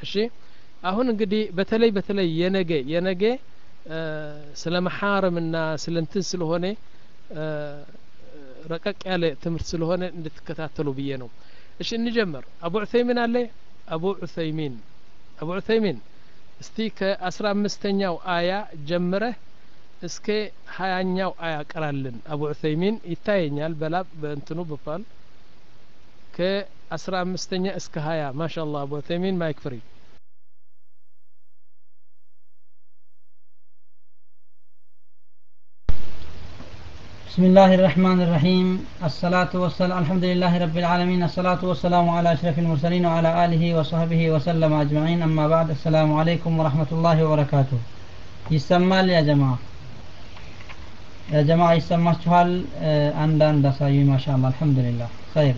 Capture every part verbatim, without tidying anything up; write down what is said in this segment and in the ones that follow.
እሺ አሁን እንግዲህ በተለይ በተለይ የነገ የነገ ስለ መሐረምና ስለ እንትን ስለሆነ ረቀቅ ያለ ትምህርት ስለሆነ እንድትከታተሉ ብዬ ነው እሺ እንጀምር አቡ ዑሰይሚን አለ አቡ ዑሰይሚን አቡ ዑሰይሚን እስቲ ከአስራ አምስተኛው አያ ጀምረህ እስከ ሀያኛው አያ ቀራልን አቡ ዑሰይሚን ይታየኛል በላብ በእንትኑ በፋል ከአስራ አምስተኛ እስከ ሀያ ማሻአላህ አቡ ዑሰይሚን ማይክ ፍሪ بسم الله الرحمن الرحيم الصلاة والسلام الحمد لله رب العالمين الصلاة والسلام على أشرف المرسلين وعلى آله وصحبه وسلم أجمعين أما بعد السلام عليكم ورحمة الله وبركاته يسمى يا جماعة يا جماعة يسمى شوال عندان دسايي ما شاء الله الحمد لله خير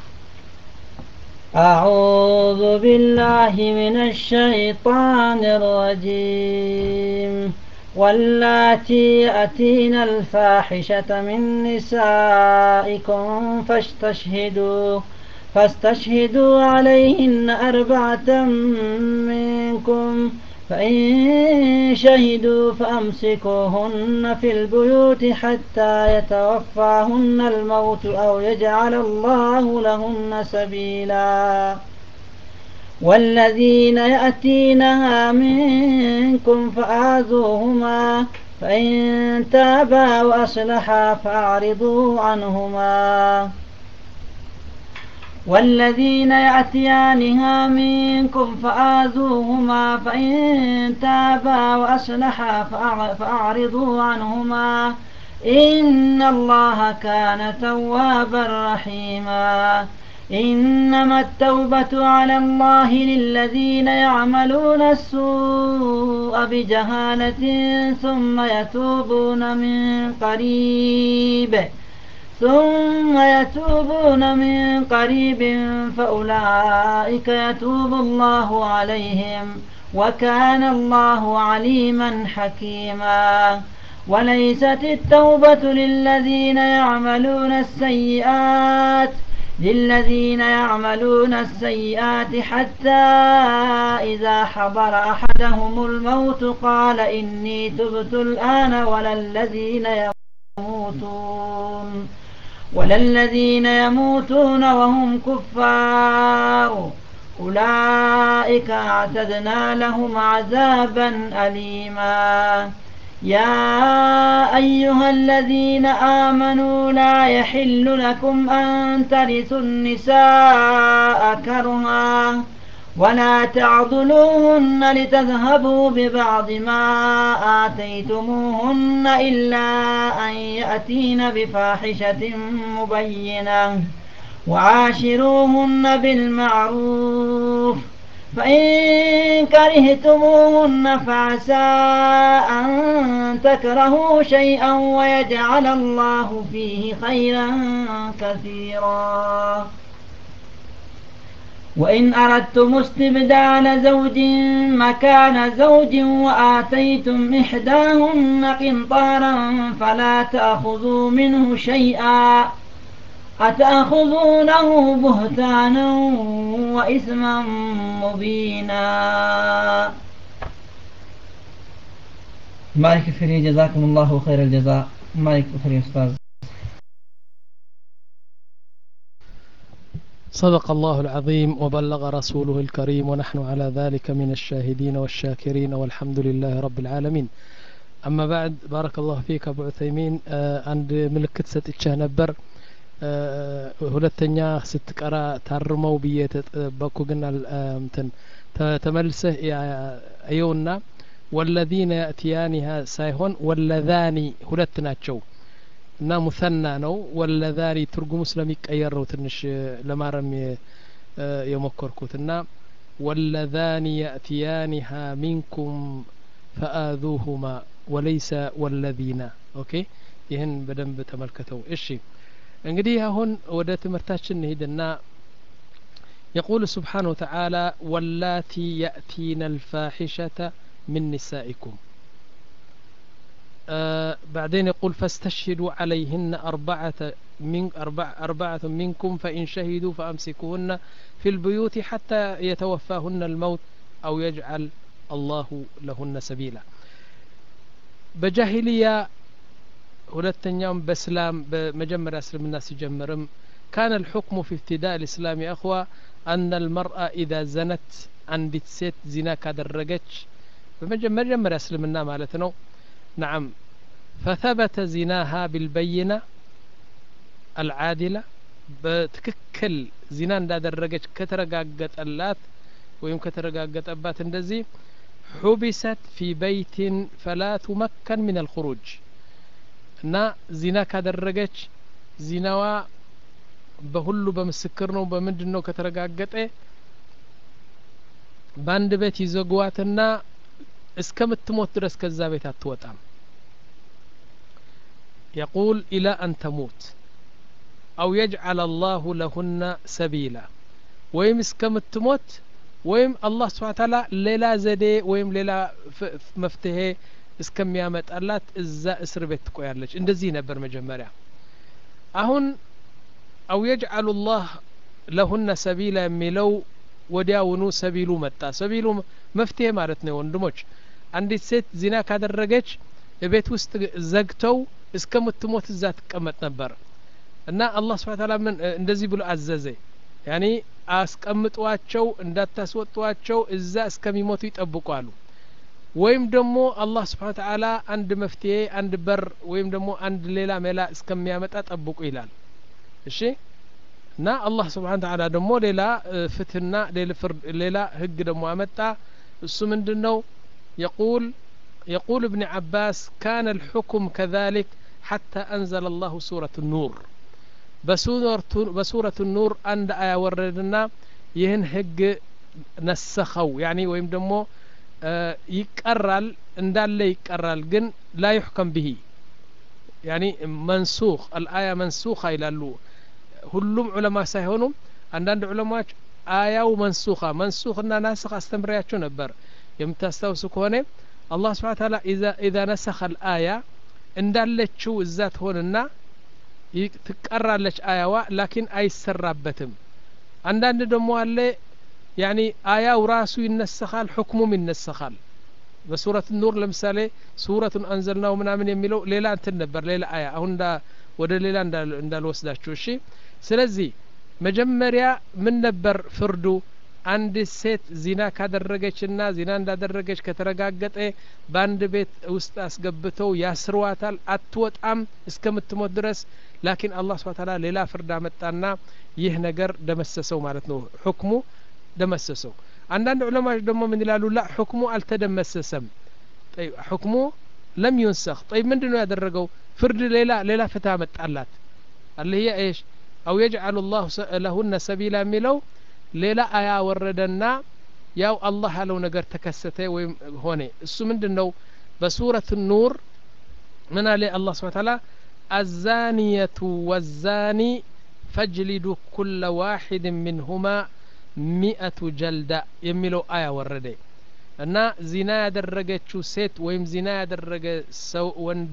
أعوذ بالله من الشيطان الرجيم واللاتي يأتين الفاحشة من نسائكم فاستشهدوا فاستشهدوا عليهن أربعة منكم فإن شهدوا فأمسكوهن في البيوت حتى يتوفاهن الموت أو يجعل الله لهن سبيلا والذين يأتينها منكم فآذوهما فإن تابا وأصلحا فأعرضوا عنهما والذين يأتيانها منكم فآذوهما فإن تابا وأصلحا فأعرضوا عنهما إن الله كان توابا رحيما إنما التوبة على الله للذين يعملون السوء بجهالة ثم يتوبون من قريب ثم يتوبون من قريب فأولئك يتوب الله عليهم وكان الله عليما حكيما وليست التوبة للذين يعملون السيئات للذين يعملون السيئات حتى إذا حضر أحدهم الموت قال إني تبت الآن ولا الذين يموتون ولا الذين يموتون وهم كفار أولئك أعتدنا لهم عذابا أليما يا أيها الذين آمنوا لا يحل لكم أن ترثوا النساء كرها ولا تعضلوهن لتذهبوا ببعض ما آتيتموهن إلا أن يأتين بفاحشة مبينة وعاشروهن بالمعروف فإن كرهتموهن فعسى أن تكرهوا شيئا ويجعل الله فيه خيرا كثيرا وإن أردتم استبدال زوج مكان زوج وآتيتم إحداهن قنطارا فلا تأخذوا منه شيئا أتأخذونه بهتانا وإثما مبينا مايك فري جزاكم الله خير الجزاء مايك فري أستاذ صدق الله العظيم وبلغ رسوله الكريم ونحن على ذلك من الشاهدين والشاكرين والحمد لله رب العالمين أما بعد بارك الله فيك أبو عثيمين عند ملكت ستتشه نبر ሁለተኛ ስትቀራ ታርመው ብዬ ተጠበቁ ግን እንትን ተመልሰህ አየውና والذين يأتيانها ሳይሆን ወለዛኒ ሁለት ናቸው እና ሙሰና ነው ወለዛኒ ትርጉሙ ስለሚቀየር ነው ትንሽ ለማረም የሞከርኩትና والذان يأتيانها منكم فآذوهما وليس والذين اوكي ይህን በደንብ ተመልከተው እሺ እንግዲህ አሁን ወደ ትምህርታችን እንሂድና يقول سبحانه وتعالى واللاتي يأتين الفاحشة من نسائكم آه بعدين يقول فاستشهدوا عليهن أربعة من أربع أربعة منكم فإن شهدوا فأمسكوهن في البيوت حتى يتوفاهن الموت أو يجعل الله لهن سبيلا بجاهلية ሁለተኛውም በእስላም በመጀመሪያ እስልምና ሲጀምርም كان الحكم في ابتداء الإسلام يا أخوة أن المرأة إذا زنت عندت ست زنا كدرجتش بمجمرة اسلمنا مالتنا نعم فثبت زناها بالبينة العادلة بتككل زنا كدرجتش كترقاقت اللات ويوم كترقاقت أبات اندزي حبست في بيت فلا تمكن من الخروج نا زنا كدرجتش زناوا በሁሉ በምስክር ነው በምንድነው ከተረጋገጠ ባንድ ቤት ይዘጓትና እስከምትሞት ድረስ ከዛ ቤት አትወጣም يقول إلى أن تموت أو يجعل الله لهن سبيلا ويم እስከምትሞት ወይም አላህ Subhanahu Wa Ta'ala ሌላ ዘዴ ወይም ሌላ መፍትሄ እስከሚያመጣላት እዛ እስር ቤት ትቆያለች እንደዚህ ነበር መጀመሪያ አሁን أو يجعل الله لهن سبيلا የሚለው ወዲያውኑ ሰቢሉ መጣ ሰቢሉ መፍትሄ ማለት ነው ወንድሞች አንዲት ሴት ዚና ካደረገች በቤት ውስጥ ዘግተው እስከምትሞት እዛ ተቀመጥ ነበር እና አላህ Subhanahu Wa Ta'ala ምን እንደዚህ ብሎ አዘዘ ያኒ አስቀምጧቸው እንዳታስወጧቸው እዛ እስከሚሞቱ ይጠብቋሉ ወይም ደግሞ አላህ Subhanahu Wa Ta'ala አንድ መፍትሄ አንድ በር ወይም ደግሞ አንድ ሌላ መላ እስከሚያመጣ ጠብቁ ይላል እሺ እና አላህ Subhanahu Wa Ta'ala ደግሞ ሌላ ፍትና ሌላ ፍርድ ሌላ ህግ ደግሞ አመጣ እሱ ምንድነው يقول يقول ابن عباس كان الحكم كذلك حتى أنزل الله سورة النور بسورة بسورة النور عند آية وردنا يهن هج نسخوا يعني ويم دمو يقرال اندال يقرال جن لا يحكم به يعني منسوخ الآية منسوخة إلى اللو ሁሉም ዑለማ ሳይሆኑም አንዳንድ ዑለማዎች አያው መንሱኻ መንሱኽና ናስኽ አስተምሪያቸው ነበር የምታስታውሱ ከሆነ አላህ Subhanahu Wa Ta'ala اذا اذا نسخ الايه እንዳለችው እዛ ትሆንና ትቀራለች አያዋ ላኪን አይሰራበትም አንዳንድ ደግሞ አለ يعني አያው ራሱ ይነሰኻል ሁክሙም ይነሰኻል በሱረት ኑር ለምሳሌ ሱረቱን አንዘልናው ምናምን የሚለው ሌላ እንትን ነበር ሌላ አያ አሁን ወደ ሌላ እንዳልወስዳችሁ እሺ ስለዚህ መጀመሪያ ምን ነበር ፍርዱ አንድ ሴት ዚና ካደረገችና ዚና እንዳደረገች ከተረጋገጠ ባንድ ቤት ውስጥ አስገብተው ያስሯታል አትወጣም እስከምትሞት ድረስ ላኪን አላህ Subhanahu Wa Ta'ala ሌላ ፍርድ አመጣና ይህ ነገር ደመሰሰው ማለት ነው ሁክሙ ደመሰሰው አንዳንድ ዑለማዎች ደግሞ ምን ይላሉ ላ ሁክሙ አልተደመሰሰም طيب ሁክሙ لم ينسخ طيب ምንድነው ያደረገው ፍርድ ሌላ ሌላ ፍታ አመጣላት اللي هي ايش او يجعل الله لهن سبيلا ሚለው ሌላ አያ ወረደና ያው አላህ ያለው ነገር ተከሰተ ወይም ሆነ እሱ ምንድነው በሱረት النور ምን አለ አላህ Subhanahu Wa Ta'ala الزانية والزاني فاجلدوا كل واحد منهما مئة جلدة የሚለው አያ ወረደ እና ዚና ያደረገችው ሴት ወይም ዚና ያደረገ ሰው ወንድ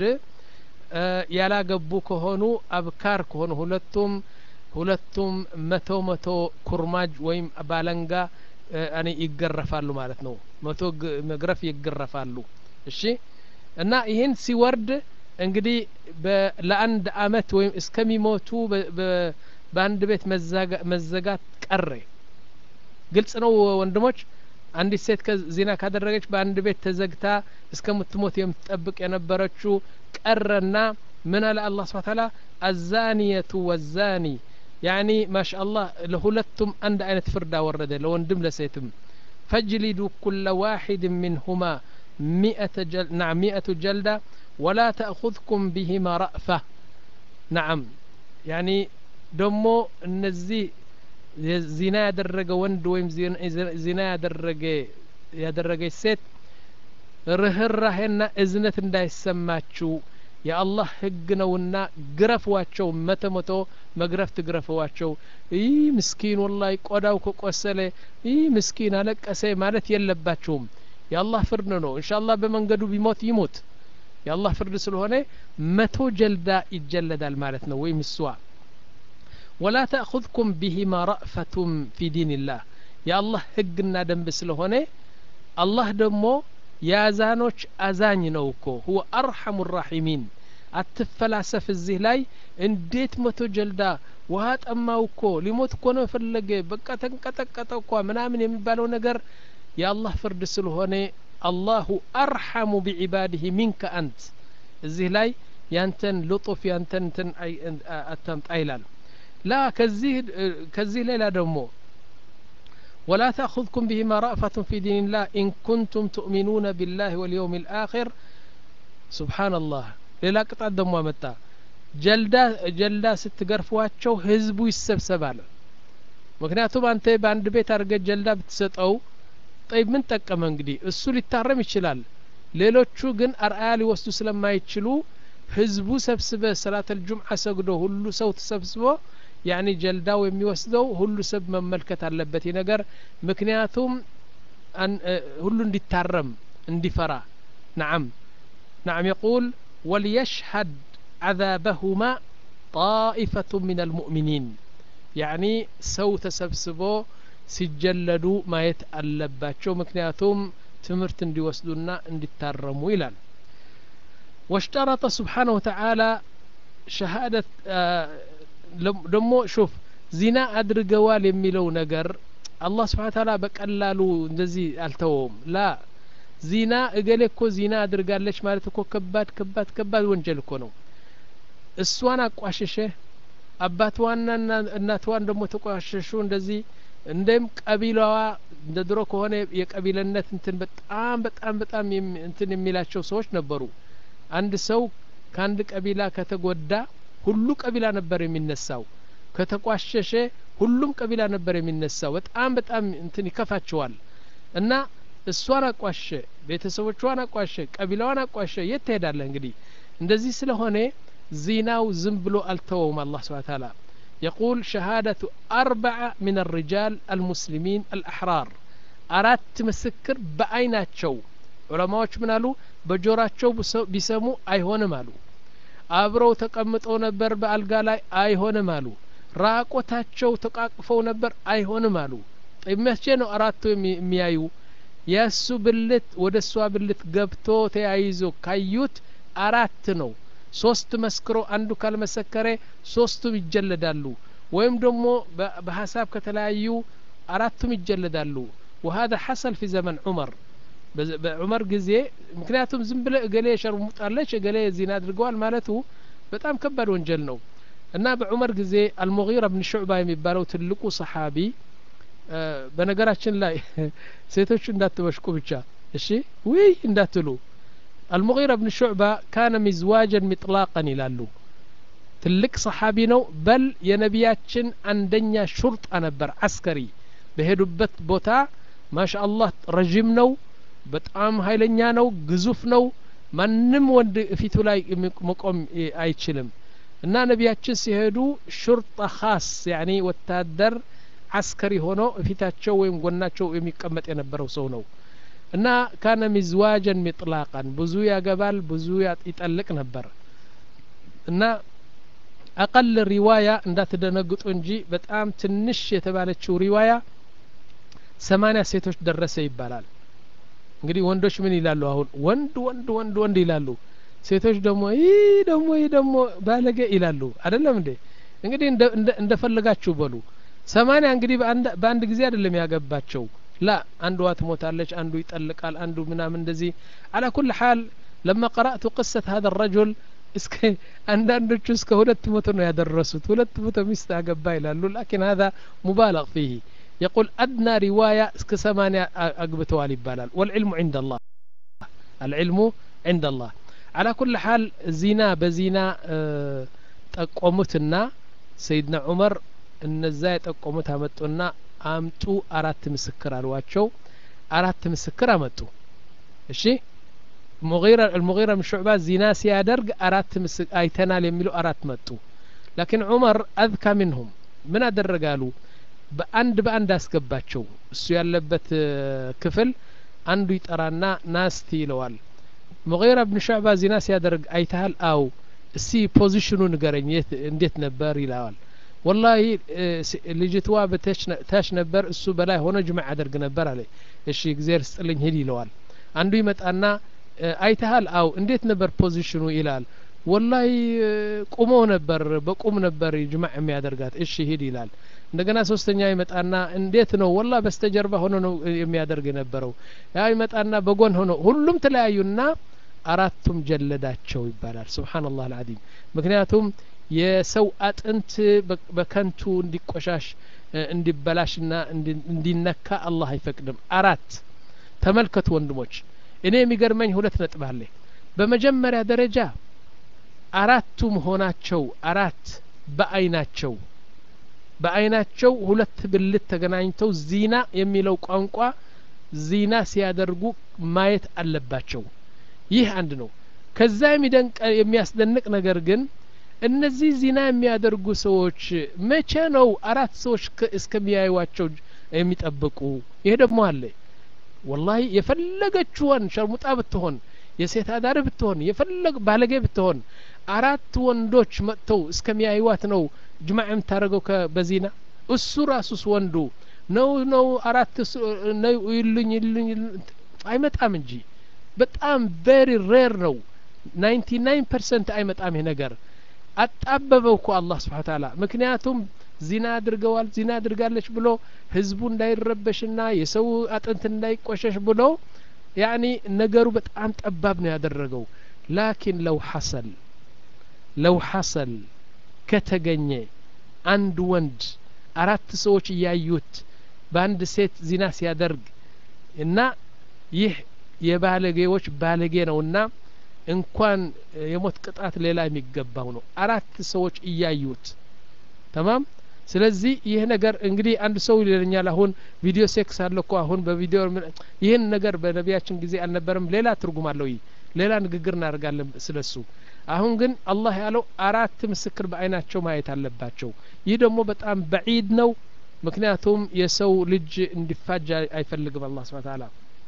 ያላገቡ ከሆኑ አብካር ከሆኑ ሁለቱም ሁለቱም መቶ መቶ ኩርማጅ ወይም ባለንጋ አኔ ይገረፋሉ ማለት ነው መቶ መግረፍ ይገረፋሉ እሺ እና ይሄን ሲወርድ እንግዲህ ለአንድ አመት ወይም እስከሚሞቱ በአንድ ቤት መዘጋት ቀረ ግልጽ ነው ወንድሞች አንዲት ሴት ከዚና ካደረገች በአንድ ቤት ተዘግታ እስከምትሞት የምትጠብቅ የነበረችው ቀረና ምን አለ አላህ Subhanahu Wa Ta'ala الزانية والزاني يعني ما شاء الله لهلتم عند አይነት ፍርድ አወረደ ለወንድም ለሴትም فاجلدوا كل واحد منهما مئة جلد نعم مئة جلدة ولا تأخذكم بهما رأفة نعم يعني دمو እነዚህ ዚና ያደረገ ወንድ ወይም ዚና ያደረገ ያደረገች ሴት ርህራሄና እዝነት እንዳይሰማችሁ የአላህ ህግ ነውና ግረፏቸው መቶ መቶ መግረፍ ትግረፏቸው ይ ምስኪን ወላሂ ቆዳው ከቆሰለ ይ ምስኪን አለቀሰ ማለት የለባችሁም የአላህ ፍርድ ነው ኢንሻአላህ በመንገዱ ቢሞት ይሞት የአላህ ፍርድ ስለሆነ መቶ ጀልዳ ይጀለዳል ማለት ነው ወይ ምስዋ ولا تأخذكم بهما رأفة في دين الله يا الله حقنا دنب ስለሆነ الله دمو يازانوች አዛኝ ነው እኮ هو ارحم الراحمين አትፈላሰፍ እዚህ ላይ እንዴት መቶ ጀልዳ ውሃ ጠማው እኮ ሊሞት እኮ ነው ፈለገ በቃ ተንቀጠቀጠ እኮ ምናምን የሚባለው ነገር የአላህ ፍርድ ስለሆነ አላሁ አርሐሙ ቢዒባዲሂ ሚንከ አንት እዚህ ላይ ያንተን ልጡፍ ያንተን እንትን አታምጣ ይላል ላ ከዚህ ከዚህ ሌላ ደግሞ ولا تأخذكم بهما رأفة في دين الله إن كنتم تؤمنون بالله واليوم الآخر سبحان الله ሌላ ቅጣት ደግሞ አመጣ ጀልዳ ጀልዳ ስትገርፏቸው ህዝቡ ይሰብሰባል ምክንያቱም አንተ በአንድ ቤት አርገ ጀልዳ ብትሰጠው طيب ምን ጠቀመ እንግዲህ እሱ ሊታረም ይችላል ሌሎቹ ግን አርአያ ሊወስዱ ስለማይችሉ ህዝቡ ሰብስበ ሰላተል ጁምዓ ሰግዶ ሁሉ ሰው ተሰብስቦ ያኒ ጀልዳው የሚወስደው ሁሉ ሰብ መመልከት አለበት ይነገር ምክንያቱም ሁሉ እንዲታረም እንዲፈራ نعم نعم يقول وليشهد عذابهما طائفة من المؤمنين يعني سو تسبسبو سجلدو ما يتألباتشو مكنياتهم تمرت اندي وسدونا اندي تارمو إلان واشترط سبحانه وتعالى شهادة آه دمو شوف زنا أدرقوال يميلو نقر الله سبحانه وتعالى بقلالو اندزي التوم لا ዚና እገሌ እኮ ዚና አድርጋለች ማለት እኮ ከባድ ከባድ ከባድ ወንጀል እኮ ነው እሷን አቋሸሸ አባቷና እናቷን ደግሞ ተቋሸሹ እንደዚህ እንደም ቀቢላዋ እንደድሮ ከሆነ የቀቢለነት እንትን በጣም በጣም በጣም እንትን የሚላቸው ሰዎች ነበሩ አንድ ሰው ካንድ ቀቢላ ከተጎዳ ሁሉ ቀቢላ ነበር የሚነሳው ከተቋሸሸ ሁሉም ቀቢላ ነበር የሚነሳው በጣም በጣም እንትን ይከፋቸዋል እና እሷን አቋሸ ቤተሰቦቿን አቋሸ ቀቢላዋን አቋሸ የት ትሄዳለህ እንግዲህ እንደዚህ ስለሆነ ዚናው ዝም ብሎ አልተወውም አላህ Subhanahu Wa Ta'ala يقول شهادة أربعة من الرجال المسلمين الأحرار أرات مسكر بعيناتشو علماء من قالوا بجوراتشو بيسمو أيهون مالو አብረው ተቀምጠው ነበር በአልጋ ላይ አይሆንም አሉ ራቆታቸው ተቃቅፈው ነበር አይሆንም አሉ ጠይመቼ ነው አራቱ የሚያዩ ያሱ ብልት ወደሷ ብልት ገብቶ ተያይዞ ካዩት አራት ነው ሶስት መስክሮ አንዱ ካልመሰከረ ሶስቱም ይጀለዳሉ ወይም ደግሞ በሐሳብ ከተለያዩ አራቱም ይጀለዳሉ وهذا حصل في زمن عمر بعمر ጊዜ ምክንያቱም ዝም ብለ እገሌ ሸርሙጣለች እገሌ ዚና አድርገዋል ማለቱ በጣም ከባድ ወንጀል ነው እና በዑመር ጊዜ አልሙጊራ ኢብኑ ሹዕባ የሚባለው ትልቁ ሰሃቢ በነገራችን ላይ ሴቶች እንዳትበሽቁ ብቻ እሺ ወይ እንዳትሉ አልሙጊራ ኢብኑ ሹዕባ ካነ ሚዝዋጀን ሚጥላቀን ይላሉ ትልቅ ሰሃቢ ነው በል የነቢያችን አንደኛ ሹርጣ ነበር አስከሪ በሄዱበት ቦታ ማሻአላህ ረጅም ነው በጣም ኃይለኛ ነው ግዙፍ ነው ማንም ወንድ ፊቱ ላይ መቆም አይችልም እና ነቢያችን ሲሄዱ ሹርጣ ኻስ يعني ወታደር አስከሪ ሆኖ ፊታቸው ወይም ጎናቸው የሚቀመጥ የነበረው ሰው ነው እና ካነ ሚዝዋጀን ሚጥላቃን ብዙ ያገባል ብዙ ይጠልቅ ነበር እና አቀል ሪዋያ እንዳትደነግጡ እንጂ በጣም ትንሽ የተባለችው ሪዋያ ሰማንያ ሴቶች ደረሰ ይባላል እንግዲህ ወንዶች ምን ይላሉ አሁን ወንድ ወንድ ወንድ ወንድ ይላሉ ሴቶች ደግሞ ይ ደግሞ ይ ደግሞ ባለገ ይላሉ አይደለም እንዴ እንግዲህ እንደፈለጋችሁ በሉ ሰማንያ እንግዲህ በአንድ ጊዜ አይደለም ያገባቸው لا አንዱ አትሞታለች አንዱ ይጠልቃል አንዱ ምናምን እንደዚህ على كل حال لما قرأت قصة هذا الرجل እስከ አንዳንዶቹ እስከ ሁለት መቶ ነው ያደረሱት ሁለት መቶ ሚስት አገባ ይላሉ لكن هذا مبالغ فيه يقول أدنى رواية اسك ثمانية أقبتوا بالال والعلم عند الله العلم عند الله على كل حال زنا بزنا اه تقومتنا سيدنا عمر النزاي تقومتها متونا أمتو أرات مسكر الواتشو أرات مسكر أمتو الشي مغيرة المغيرة من شعبة زنا سيادرق أرات مسك أيتنا يميلو أرات متو لكن عمر أذكى منهم من أدر قالوا በአንድ በአንድ አስገባቸው እሱ ያለበት ክፍል አንዱ ይጠራና ናስቲ ይለዋል ሙጊራ ኢብኑ ሹዕባ ዚና ሲያደርግ አይተሃል አው እሲ ፖዚሽኑን ንገረኝ እንዴት ነበር ይላል والله ልጅትዋ በታች ነበር እሱ በላይ ሆነ ጅማዕ አደርግ ነበር አለ እሺ እግዚአብሔር ስጥልኝ ሂድ ይለዋል አንዱ ይመጣና አይተሃል አው እንዴት ነበር ፖዚሽኑ ይላል والله ቁሞ ነበር በቁም ነበር ጅማዕ የሚያደርጋት እሺ ሂድ ይላል እንደገና ሶስተኛ ይመጣና እንዴት ነው والله በስተጀርባ ሆኖ ነው የሚያደርግ የነበረው ያ ይመጣና በጎን ሆኖ ሁሉም ተለያዩና አራቱም ጀለዳቸው ይባላል ሱብሃንአላህ አልዓዚም ምክንያቱም የሰው አጥንት በከንቱ እንዲቆሻሽ እንዲበላሽና እንዲነካ አላህ አይፈቅድም አራት ተመልከቱ ወንድሞች እኔ የሚገርመኝ ሁለት ነጥብ አለ በመጀመሪያ ደረጃ አራቱም ሆናቸው አራት በአይናቸው በአይናቸው ሁለት ብልት ተገናኝተው ዚና የሚለው ቋንቋ ዚና ሲያደርጉ ማየት አለባቸው ይህ አንድ ነው ከዛ የሚደንቅ የሚያስደንቅ ነገር ግን እነዚህ ዚና የሚያደርጉ ሰዎች መቼ ነው አራት ሰዎች እስከሚያዩዋቸው የሚጠብቁ ይሄ ደግሞ አለ والله የፈለገችውን ሸርሙጣ ብትሆን የሴት አዳር ብትሆን የፈለግ ባለጌ ብትሆን አራት ወንዶች መጥተው እስከሚያዩዋት ነው ጅማዕ የምታደርገው በዚና እሱ ራሱስ ወንዱ ነው ነው አራት ነው ይልኝ ይልኝ አይመጣም እንጂ በጣም very rare ነው ninety-nine percent አይመጣም ይሄ ነገር አጣበበው እኮ አላህ Subhanahu Ta'ala ምክንያቱም ዚና አድርገዋል ዚና አድርጋለች ብሎ ህዝቡ እንዳይረበሽና የሰው አጥንት እንዳይቆሸሽ ብሎ يعني ነገሩ በጣም ጠባብ ነው ያደረገው لكن لو حصل لو حصل ከተገኘ አንድ ወንድ አራት ሰዎች ያዩት በአንድ ሴት ዚና ሲያደርግ እና ይህ የባለጌዎች ባለጌ ነውና እንኳን የሞት ቅጣት ሌላ የሚገባው ነው አራት ሰዎች እያዩት تمام ስለዚህ ይሄ ነገር እንግዲህ አንድ ሰው ይለኛል አሁን ቪዲዮ ሴክስ አለኮ አሁን በቪዲዮ ይሄን ነገር በነቢያችን ጊዜ አልነበረም ሌላ ትርጉም አለው ሌላ ንግግር እናደርጋለን ስለሱ አሁን ግን አላህ ያለው አራት ምስክር በአይናቸው ማየት አለባቸው ይህ ደግሞ በጣም بعيد ነው ምክንያቱም የሰው ልጅ እንዲፋጅ አይፈልግም አላህ Subhanahu Ta'ala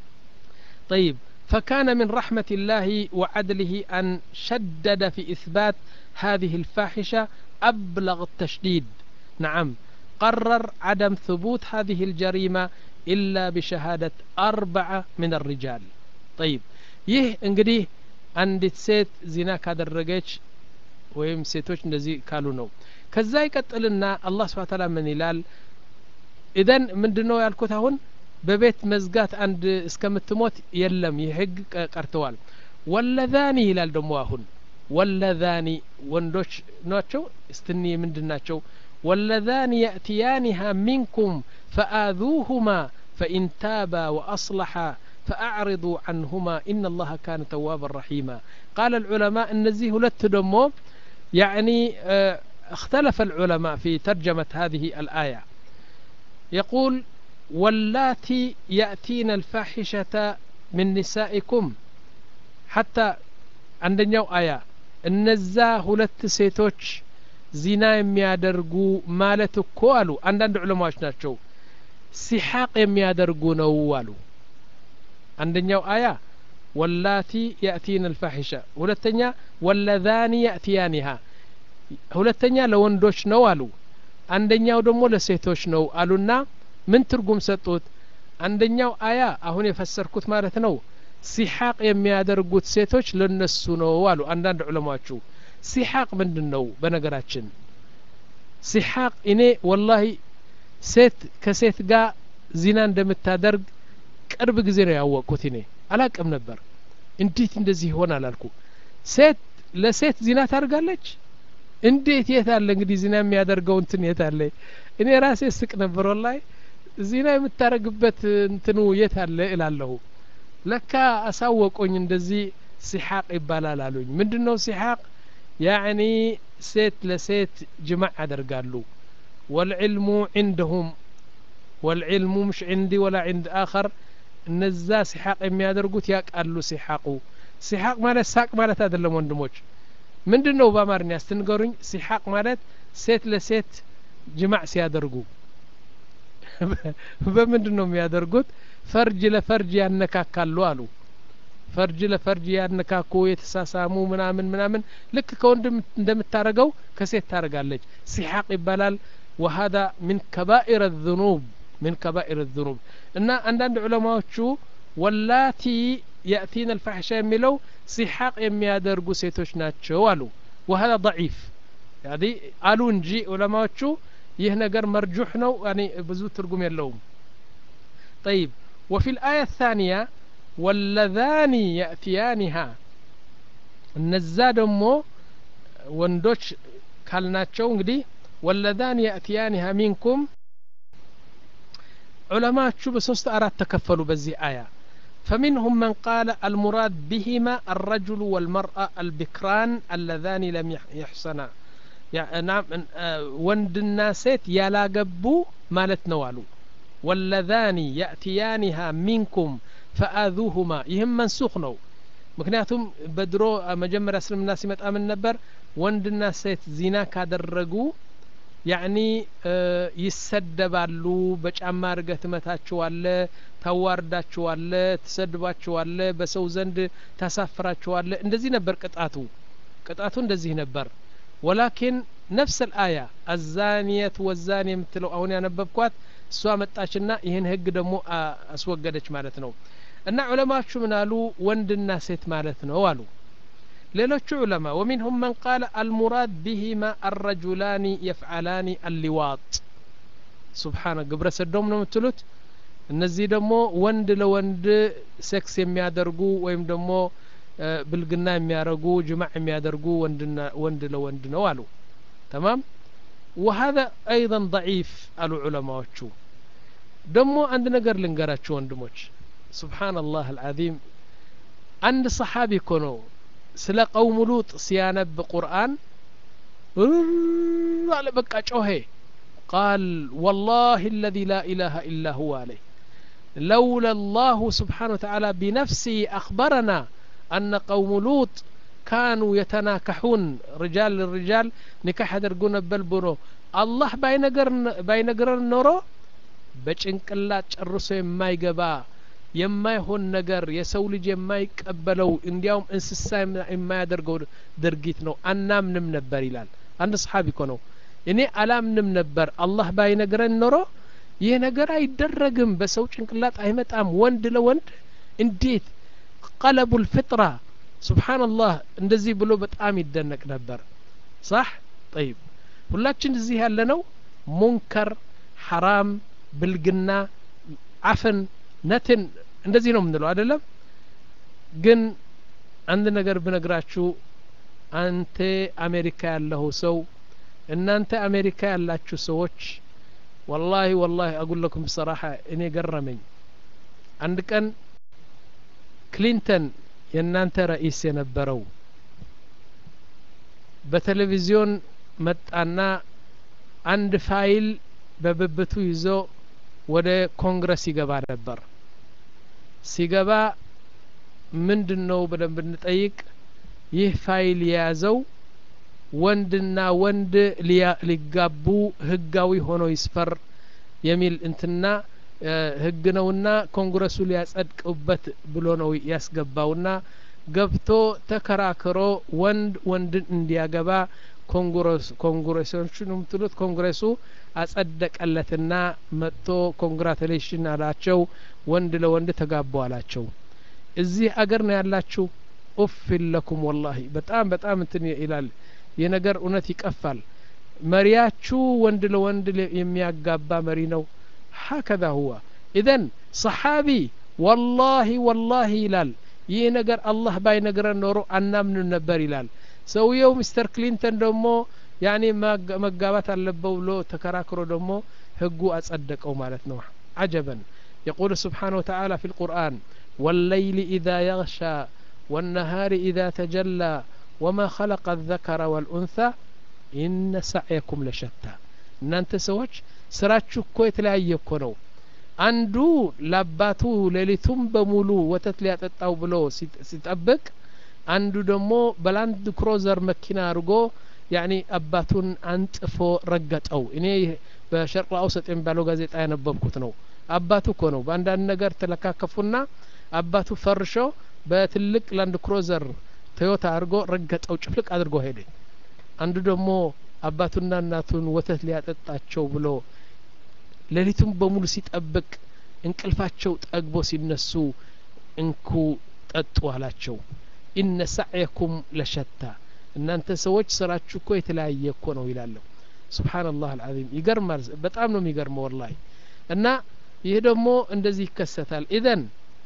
طيب فكان من رحمة الله وعدله أن شدد في إثبات هذه الفاحشة أبلغ التشديد نعم قرر عدم ثبوت هذه الجريمة إلا بشهادة أربعة من الرجال طيب يه انقديه عندت سيت زنا كادرجج ويم سيتوش نزي كالو نو كذا يقتلنا الله سبحانه وتعالى من يلال إذن من دنو يالكوت هون ببيت مزقات عند اسكمتموت يلم يحق قرتوال والذاني يلال دمواهن والذاني وندوش نوتشو استني من دناتشو والذان يأتيانها منكم فآذوهما فإن تابا وأصلحا فأعرضوا عنهما إن الله كان توابا رحيما قال العلماء النزيه لتدمو يعني اه اختلف العلماء في ترجمة هذه الآية يقول واللاتي يأتين الفاحشة من نسائكم حتى عندنا آية النزاه لتسيتوش ዚና የሚያደርጉ ማለት እኮ አሉ አንዳንድ ዑለማዎች ናቸው ሲሐቅ የሚያደርጉ ነው አሉ አንደኛው አያ ወላቲ ያእቲን الفاحشة ሁለተኛ ወለዛኒ ያእቲያኒها ሁለተኛ ለወንዶች ነው አሉ አንደኛው ደግሞ ለሴቶች ነው አሉና ምን ትርጉም ሰጡት አንደኛው አያ አሁን የፈሰርኩት ማለት ነው ሲሐቅ የሚያደርጉት ሴቶች ለነሱ ነው አሉ አንዳንድ ዑለማዎቹ ሲሐቅ ምንድነው በነገራችን ሲሐቅ እኔ والله ሴት ከሴት ጋር ዚና እንደምታደርግ ቅርብ ጊዜ ነው ያወቅኩት እኔ አላቅም ነበር እንዴት እንደዚህ ይሆናል አልኩ ሴት ለሴት ዚና ታርጋለች እንዴት የታለ እንግዲህ ዚና የሚያደርገው እንትን የታለ እኔ ራሴ ስቅ ነበር والله ዚና የምታረግበት እንትኑ የታለ እላለሁ ለካ አሳወቁኝ እንደዚህ ሲሐቅ ይባላል አሉኝ ምንድነው ሲሐቅ يعني سيت لسيت جمع درقالو والعلم عندهم والعلم مش عندي ولا عند آخر النزا سحاق يمي درقوت يقالو سحاقو سحاق مالت ساق مالت هذا اللي موندموش من دنو بامارني استنقرن سحاق مالت سيت لسيت جمع سيادرقو بمن دنو ميادرقوت فرج لفرج ينكاكالو قالوا ፈርጅ ለፈርጅ ያነካኩ የተሳሳሙ ምናምን ምናምን ልክ ከወንድም እንደምታረገው ከሴት ታረጋለች ሲሐቅ ይባላል وهذا من كبائر الذنوب من كبائر الذنوب እና አንዳንድ ዑለማዎቹ ወላቲ يأتين الفحشاء የሚለው ሲሐቅ የሚያደርጉ ሴቶች ናቸው አሉ وهذا ضعيف يعني አሉ እንጂ ዑለማዎቹ ይህ ነገር መርጁህ ነው يعني ብዙ ትርጉም የለውም طيب وفي الآية الثانية واللذان يأتيانها እነዛ ደግሞ ወንዶች ካልናቸው እንግዲህ واللذان يأتيانها منكم علماء بسوست أراد تكفلوا بزي آية فمنهم من قال المراد بهما الرجل والمرأة البكران اللذان لم يحصنا يعني نعم وند الناسات يلا قبو مالت نوالو واللذان يأتيانها منكم فآذوهما يهم منسوخ نو مكنياتهم بدرو مجمر أسلم الناس متأمن نبر وند الناسات زنا كادرقو يعني آه يسدبالو በጫማ እርገት መታችኋለ ታዋርዳችኋለ ተሰድባችኋለ በሰው ዘንድ ታሳፍራችኋለ እንደዚህ ነበር ቅጣቱ ቅጣቱ እንደዚህ ነበር ولكن نفس الآية الزانية والزاني የምትለው አሁን ያነበብኳት እሷ መጣችና ይሄን ህግ ደግሞ አስወገደች ማለት ነው እና ዑለማዎቹ ምን አሉ ወንድና ሴት ማለት ነው አሉ ሌሎቹ ዑለማ ومنهم من قال المراد بهما الرجلان يفعلان اللواط سبحان ግብረ ሰዶም ነው የምትሉት እነዚህ ደግሞ ወንድ ለወንድ ሴክስ የሚያደርጉ ወይም ደግሞ ብልግና የሚያረጉ ጅማዕ የሚያደርጉ ወንድና ወንድ ለወንድ ነው አሉ تمام وهذا ايضا ضعيف قالوا علماءዎቹ ደግሞ አንድ ነገር ልንገራችሁ ወንድሞች سبحان الله العظيم አንድ ሰሃቢ እኮ ነው ስለ ቀውም ሉጥ ሲያነብ ቁርአን على بقى ጮሄ قال والله الذي لا اله الا هو عليه لولا الله سبحانه وتعالى بنفسه اخبرنا ان قوم لوط كانوا يتناكحون رجال للرجال نكاح يدرقون بلبنو الله باينغر باينغر نورو በጭንቅላት ጨርሶ የማይገባ የማይሆን ነገር የሰው ልጅ የማይቀበለው እንዲያውም እንስሳ የማያደርገው ድርጊት ነው አናምንም ነበር ይላል አንድ ሰሃቢ እኮ ነው እኔ አላምንም ነበር አላህ ባይነግረን ኖሮ ይሄ ነገር አይደረግም በሰው ጭንቅላት አይመጣም ወንድ ለወንድ እንዴት قلب الفطره سبحان الله እንደዚህ ብሎ በጣም ይደነቅ ነበር صح طيب ሁላችን እዚህ ያለነው ሙንከር حرام ብልግና አፈን ነትን እንደዚህ ነው የምንለው አይደለም ግን አንድ ነገር ብነግራችሁ አንተ አሜሪካ ያለው ሰው እናንተ አሜሪካ ያላችሁ ሰዎች والله والله اقول لكم بصراحه እኔ ገረመኝ አንድ ቀን ክሊንተን የናንተ ራئيس የነበረው በቴሌቪዥን መጣና አንድ ፋይል በብብቱ ይዞ ወደ ኮንግረስ ይገባ ነበር ሲገባ ምንድነው ብለን ብንጠይቅ ይህ ፋይል የያዘው ወንድና ወንድ ሊጋቡ ህጋዊ ሆኖ ይስፈር የሚል እንትና ህግ ነውና ኮንግረሱ ሊያጸድቅበት ብሎ ነው ያስገባውና ገብቶ ተከራክሮ ወንድ ወንድን እንዲያገባ ኮንግረስ ኮንግረሶቹ ነው የምትሉት ኮንግረሱ አጸደቀለትና መጥቶ ኮንግራቹሌሽን አላቸው ወንድ ለወንድ ተጋቡ አላቸው እዚህ አገር ነው ያላችሁ ኡፍ ለኩም والله በጣም በጣም እንትን ይላል የነገር እውነት ይቀፋል መሪያችሁ ወንድ ለወንድ የሚያጋባ መሪ ነው هكذا هو اذا صحابي والله والله ይላል ይሄ ነገር አላህ ባይነግረን ኖሮ አናምን ነበር ይላል ሰውየው ሚስተር ክሊንተን ደግሞ يعني መጋባት አለበው ብሎ ተከራክሮ ደግሞ ህጉ አጸደቀው ማለት ነው عجبا يقول سبحانه وتعالى في القرآن والليل إذا يغشى والنهار إذا تجلى وما خلق الذكر والأنثى إن سعيكم لشتى እናንተ ሰዎች ስራችሁ እኮ የተለያየ እኮ ነው አንዱ ለአባቱ ሌሊቱም በሙሉ ወተት ሊያጠጣው ብሎ ሲጠብቅ አንዱ ደግሞ በላንድ ክሮዘር መኪና አርጎ يعني አባቱን አንጥፎ ረገጠው እኔ በሸርቅ አውሰጥ የሚባለው ጋዜጣ ያነበብኩት ነው አባቱ እኮ ነው በአንዳንድ ነገር ተለካከፉና አባቱ ፈርሾ በትልቅ ላንድ ክሩዘር ቶዮታ አድርጎ ረገጠው ጭፍልቅ አድርጎ ሄደ አንዱ ደግሞ አባቱና እናቱን ወተት ሊያጠጣቸው ብሎ ሌሊቱን በሙሉ ሲጠብቅ እንቅልፋቸው ጠግቦ ሲነሱ እንኩ ጠጡ አላቸው ኢነ ሰዕየኩም ለሸታ እናንተ ሰዎች ስራችሁ እኮ የተለያየ እኮ ነው ይላል ሱብሃንአላህ አልዓዚም ይገርማል በጣም ነው የሚገርመው ወላሂ እና ይሄ ደግሞ እንደዚህ ይከሰታል ኢዘን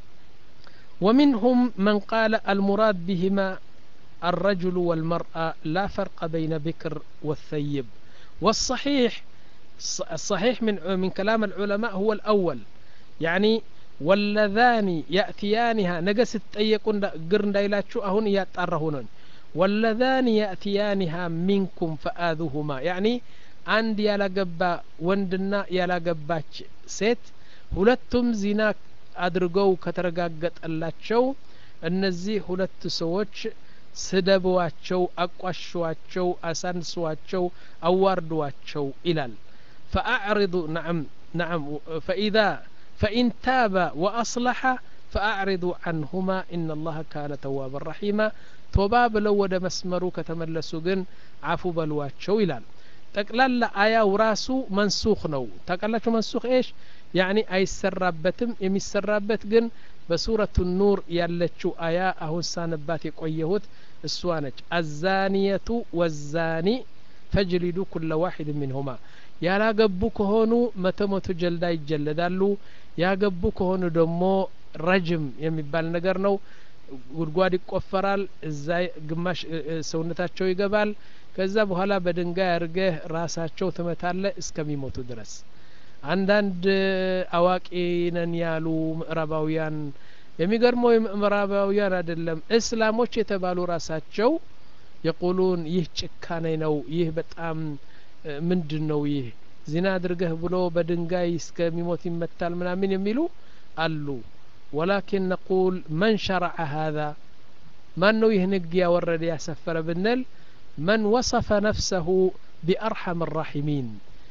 ومنهم من قال المراد بهما الرجل والمرأة لا فرق بين بكر والثيب والصحيح الصحيح من من كلام العلماء هو الأول يعني واللذان يأتيانها نجس تأيقون قرن دايلاتشو أهون يتأرهون واللذان يأتيانها منكم فآذوهما يعني عند يلا قبا وندنا يلا قباش سيت ሁለቱም ዚና አድርገው ከተረጋገጠላቸው እነዚህ ሁለት ሰዎች ስደቧቸው አቋሽዋቸው አሳንሷቸው አዋርዷቸው ይላል فأعرضوا نعم نعم فإذا فإن تاب وأصلح فأعرضوا عنهما إن الله كان توابا رحيما توبا بلو ወደ መስመሩ ከተመለሱ ግን አፉ በሏቸው ይላል ጠቅላላ አያው ራሱ መንሱኽ ነው ታውቃላችሁ መንሱኽ ايش يعني አይሰራበትም የሚሰራበት ግን በሱረቱ ኑር ያለችው አያ አሁን ሳነባት የቆየሁት እሷ ነች አዛኒየቱ ወዛኒ ፈጅሊዱ ኩለ ዋሂድ منهما ያላገቡ ከሆኑ መተመቱ ጀልዳ ይጀለዳሉ ያገቡ ከሆኑ ደግሞ ረጅም የሚባል ነገር ነው ጉድጓድ ይቆፈራል እዛ ግማሽ ሰውነታቸው ይገባል ከዛ በኋላ በድንጋይ አርገህ ራሳቸው ተመታለ እስከሚሞቱ ድረስ አንዳንድ አዋቂ ነን ያሉ ምዕራባውያን የሚገርመው ምዕራባውያን አይደለም እስላሞች የተባሉ ራሳቸው يقولون ይህ ጭካኔ ነው ይህ በጣም ምንድነው ይህ ዚና አድርገህ ብሎ በድንጋይ እስከሚሞት ይመታል ምናምን የሚሉ አሉ ولكن نقول من شرع هذا من ነው ይህ ንግ ያወረደ ያሰፈረ ብንል من وصف نفسه بأرحم الراحمين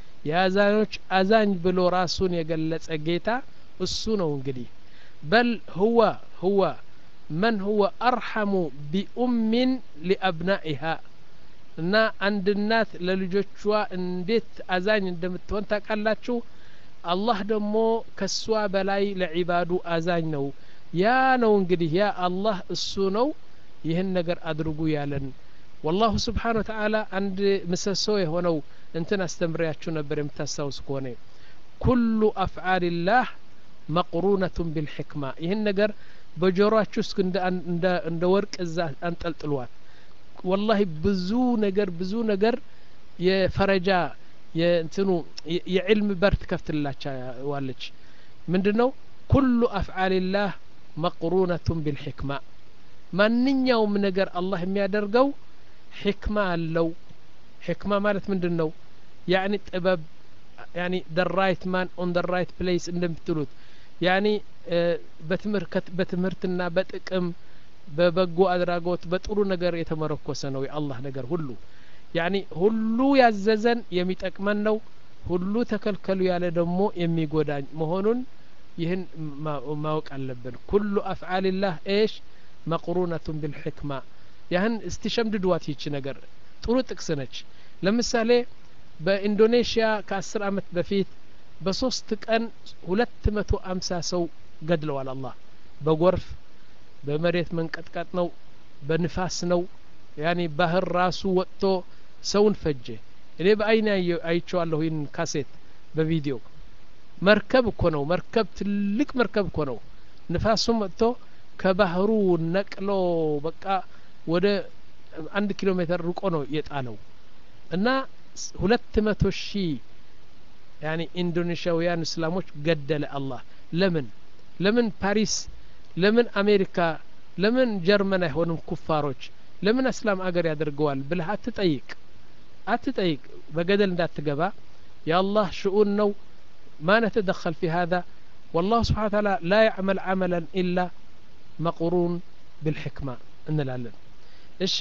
የአዛኞች አዛኝ ብሎ ራሱን የገለጸ ጌታ እሱ ነው እንግዲህ بل هو هو من هو أرحم بأم لأبنائها እና አንድ እናት ለልጆቿ እንዴት አዛኝ እንደምትሆን ታውቃላችሁ አላህ ደግሞ ከሷ በላይ ለዒባዱ አዛኝ ነው ያ ነው እንግዲህ ያ አላህ እሱ ነው ይህን ነገር አድርጉ ያለን والله سبحانه وتعالى عند مسسو የሆነው እንትን አስተምሪያችሁ ነበር የምታስታውስ ከሆነ كل أفعال الله مقرونة بالحكمة ይህን ነገር በጆሮአችሁ እስከ እንደ እንደ ወርቅ እዛ አንጠልጥሏል والله ብዙ ነገር ብዙ ነገር የፈረጃ የእንትኑ የዕልም በርት ከፍትላቻለች ምንድነው كل أفعال الله مقرونة بالحكمة ማንኛውም ነገር አላህ የሚያደርገው حكمة አለው حكمة ማለት ምንድነው يعني ጥበብ يعني the right man on the right place እንደምትሉት يعني በትምህርት በትምህርትና በጥቅም በበጎ አድራጎት በጥሩ ነገር የተመረኮሰ ነው የአላህ ነገር ሁሉ يعني ሁሉ ያዘዘን የሚጠቅመን ነው ሁሉ ተከልከሉ ያለ ደግሞ የሚጎዳኝ መሆኑን ይህን ማወቅ አለብን كل أفعال الله ايش مقرونة بالحكمة يعني استشمددوات ይች ነገር ጥሩ ጥቅስ ነች ለምሳሌ በኢንዶኔሽያ ከ10 አመት በፊት በሶስት ቀን ሁለት መቶ ሃምሳ ሰው ገድለዋል አላህ በጎርፍ በመሬት መንቀጥቀጥ ነው በንፋስ ነው ያኒ ባህር ራሱ ወጥቶ ሰውን ፈጀ እኔ በአይኔ አይቼዋለሁ ይህን ካሴት በቪዲዮ መርከብ እኮ ነው መርከብ ትልቅ መርከብ እኮ ነው ንፋሱም ወጥቶ ከባህሩ ነቅሎ በቃ ወደ አንድ ኪሎ ሜትር ርቆ ነው የጣለው እና ሁለት መቶ ሺህ ያኒ ኢንዶኔሽያውያን እስላሞች ገደለ አላህ ለምን ለምን ፓሪስ ለምን አሜሪካ ለምን ጀርመን አይሆንም ኩፋሮች ለምን እስላም አገር ያደርገዋል ብለህ አትጠይቅ አትጠይቅ በገደል እንዳትገባ የአላህ ሽኡን ነው ما نتدخل في هذا والله سبحانه وتعالى لا يعمل عملا إلا مقرون بالحكمة እንላለን እሺ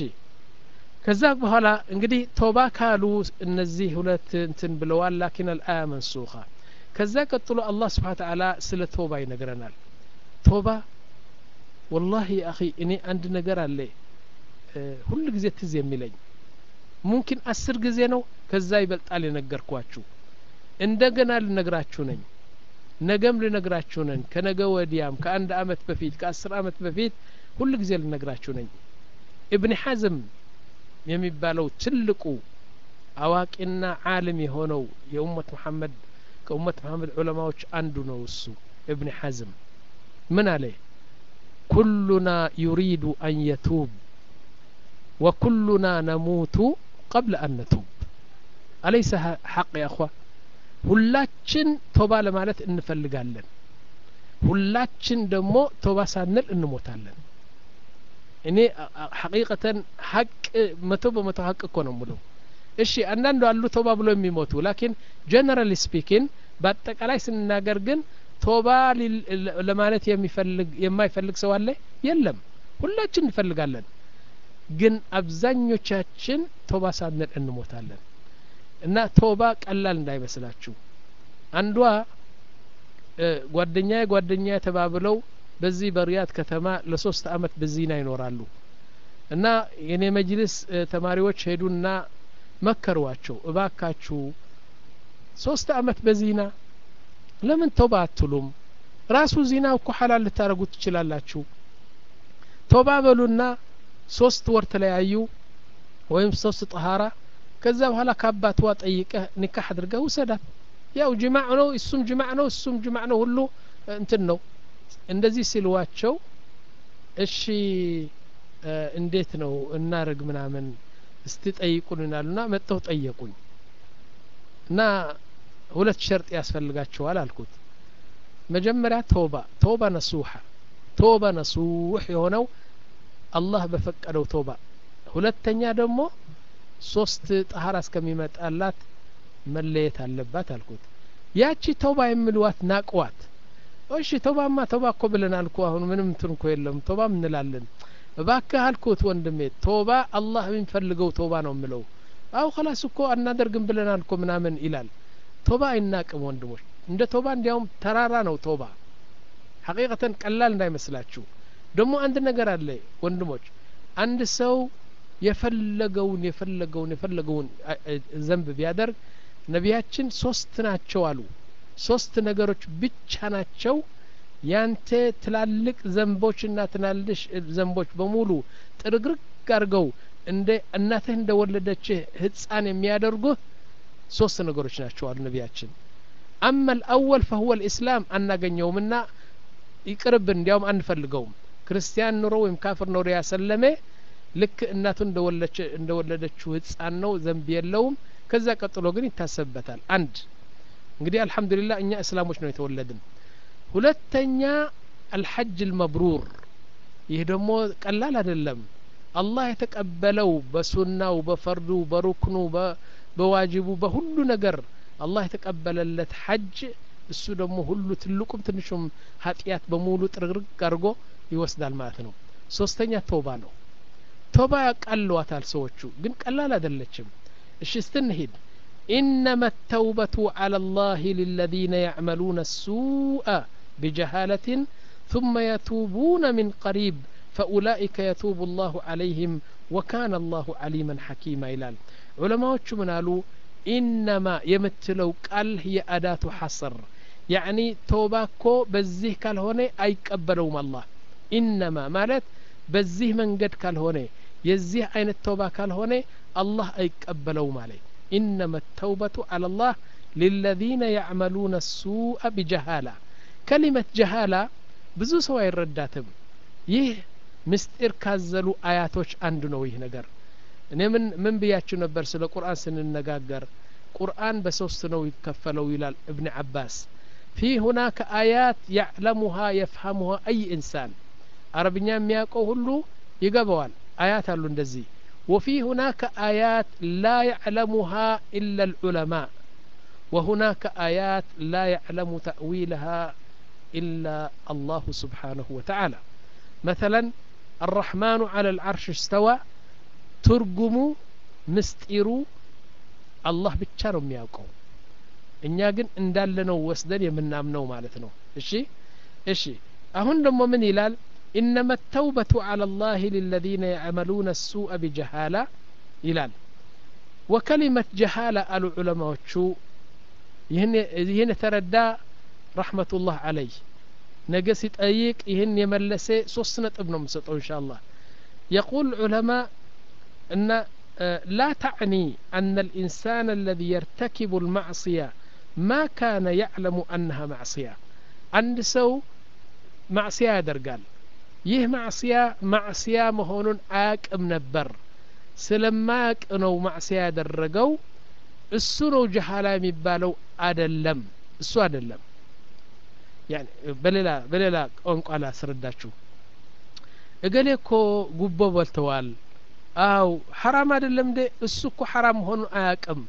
ከዛ በኋላ እንግዲህ ቶባ ካሉ እነዚህ ሁለት እንትን ብለዋል لكن الآية منسوخة ከዛ ቀጥሎ አላህ سبحانه وتعالى ስለ ቶባ ይነግረናል ቶባ والله يا أخي إني عند نجار عليه ሁሉ ጊዜ ትዝ የሚለኝ ሙምኪን አስር ጊዜ ነው ከዛ ይበልጣል የነገርኳችሁ እንደገና ልነግራችሁ ነኝ ነገም ልነግራችሁ ነኝ ከነገ ወዲያም ከአንድ አመት በፊት ከአስር አመት በፊት ሁሉ ጊዜ ልነግራችሁ ነኝ ኢብኑ ሐዝም የሚባለው ትልቁ አዋቂና ዓለም የሆነው የኡመት መሐመድ ከኡመት መሐመድ ዑለማዎች አንዱ ነው እሱ ኢብኑ ሐዝም ምን አለ ኩሉና يريد أن يتوب وكلنا نموت قبل أن نتوب أليس حق يا أخوة ሁላችን ቶባ ለማለት እንፈልጋለን ሁላችን ደግሞ ቶባ ሳንል እንሞታለን እኔ ሐቂቀተን ሐቅ መቶ በመቶ ሐቅ እኮ ነው ሙሉ እሺ አንዳንዱ አሉ ቶባ ብሎ የሚሞቱ ላኪን ጀነራሊ ስፒኪንግ በአጠቃላይ ስንናገር ግን ቶባ ለማለት የሚፈልግ የማይፈልግ ሰው አለ የለም ሁላችን እንፈልጋለን ግን አብዛኞቻችን ቶባ ሳንል እንሞታለን እና ቶባ ቀላል እንዳይመስላችሁ አንዷ ጓደኛዬ ጓደኛዬ ተባብለው በዚህ በሪያድ ከተማ ለሶስት አመት በዚና ይኖራሉ እና የኔ መጅልስ ተማሪዎች ሄዱና መከሯቸው እባካችሁ ሶስት አመት በዚና ለምን ቶባ አትሉም ራሱ ዚናው እኮ ሐላል ልታረጉት ትችላላችሁ ቶባ በሉና ሶስት ወር ተለያዩ ወይም ሶስት ጠሃራ ከዛ በኋላ ካባቷ ጠይቀህ ንካህ አድርገው ወሰዳት ያው ጅማዕ ነው እሱም ጅማዕ ነው እሱም ጅማዕ ነው ሁሉ እንትን ነው እንደዚህ ሲልዋቸው እሺ እንዴት ነው እናርግ ምናምን እስቲ ጠይቁልናልና መጥተው ጠየቁኝ እና ሁለት ሸርጥ ያስፈልጋቸዋል አልኩት መጀመሪያ ቶባ ቶባ ነሱሃ ቶባ ነሱህ የሆነው አላህ በፈቀደው ቶባ ሁለተኛ ደግሞ ሶስት ጠሃራ እስከሚመጣላት መለየት አለባት አልኩት ያቺ ቶባ የሚልዋት ናቅዋት እሺ ቶባማ ቶባ እኮ ብለናል እኮ አሁን ምንም እንትን እኮ የለም ቶባ እንላለን እባክህ አልኩት ወንድሜ ቶባ አላህ የሚፈልገው ቶባ ነው የምለው አው خلاص እኮ አናደርግም ብለናል እኮ ምናምን ይላል ቶባ አይናቅም ወንድሞች እንደ ቶባ እንዲያውም ተራራ ነው ቶባ ሐቂቀተን ቀላል እንዳይመስላችሁ ደግሞ አንድ ነገር አለ ወንድሞች አንድ ሰው የፈለገውን የፈለገውን የፈለገውን ዘንብ ቢያደርግ ነቢያችን ሶስት ናቸው አሉ ሶስት ነገሮች ብቻ ናቸው ያንተ ትላልቅ ዘንቦችና ትናልሽ ዘንቦች በሙሉ ጥርግርግ አድርገው እንደ እናትህ እንደወለደች ህፃን የሚያደርጉ ሶስት ነገሮች ናቸው አሉ ነቢያችን اما الاول فهو الاسلام አናገኘውምና ይቅርብ እንዲያውም አንፈልገውም ክርስቲያን ኑሮ ወይም ካፍር ኑሮ ያሰለመ ልክ እናቱ እንደወለደች እንደወለደችው ህፃን ነው ዘንብ የለውም ከዛ ቀጥሎ ግን ይታሰበታል አንድ እንግዲህ አልহামዱሊላህ እኛ እስላሞች ነው የተወለድን ሁለተኛ الحج المبرور ይህ ደግሞ ቀላል አይደለም አላህ የተቀበለው በሱናው በፈርዱ በሩክኑ በዋጅቡ በሁሉ ነገር አላህ የተቀበለለት ሐጅ እሱ ደግሞ ሁሉ ትልቁም ትንሹም ኃጢያት በሙሉ ጥርግርግ አድርጎ ይወስዳል ማለት ነው ሶስተኛ ተውባ ነው ተውባ ያቃለዋታል ሰዎቹ ግን ቀላል አይደለችም እሺ እስትንሂድ انما التوبه على الله للذين يعملون السوء بجهاله ثم يتوبون من قريب فاولئك يتوب الله عليهم وكان الله عليما حكيما ይላል ዑለማዎቹ ምን አሉ انما የምትለው ቃል هي اداه حصر يعني توباكو በዚህ ካልሆነ አይቀበለውም አላህ انما ማለት በዚህ መንገድ ካልሆነ የዚህ አይነት ተውባ ካልሆነ አላህ አይቀበለው ማለት انما التوبه على الله للذين يعملون السوء بجهاله كلمه جهاله ብዙ ሰው አይረዳትም ይህ ምስጢር ካዘሉ አያቶች አንዱ ነው ይህ ነገር እኔ ምን ምን ብያችሁ ነበር ስለ ቁርአን ስንነጋገር ቁርአን በሶስት ነው ይከፈለው ይላል ابن عباس في هناك آيات يعلمها يفهمها أي إنسان عربኛ የሚያውቀው ሁሉ ይገባዋል آيات አሉ እንደዚህ وفي هناك آيات لا يعلمها إلا العلماء وهناك آيات لا يعلم تأويلها إلا الله سبحانه وتعالى مثلا الرحمن على العرش استوى ترجموا مستيرو الله ብቻ ነው የሚያውቀው እኛ ግን እንዳለ ነው ወስደን የምናምነው ማለት ነው እሺ እሺ አሁን ደግሞ ምን ይላል إنما التوبة على الله للذين يعملون السوء بجهالة ይላል وكلمة جهالة قالوا علماء شو ይህን ይህን ተረዳ رحمة الله عليه ነገ ሲጠይቅ ይህን የመለሰ ሶስት ነጥብ ነው የምሰጠው ኢንሻአላህ يقول العلماء أن لا تعني أن الإنسان الذي يرتكب المعصية ما كان يعلم أنها معصية عند سو معصية يدرقال يه معصية معصية مهون آكم نبر سلماك أنو معصية يدرقو السنو جهالا يبالو أدلم السو أدلم يعني بللا بللا أنق على سرداتشو إقاليكو قبو بالتوال أو حرام أدلم دي السكو حرام هون آكم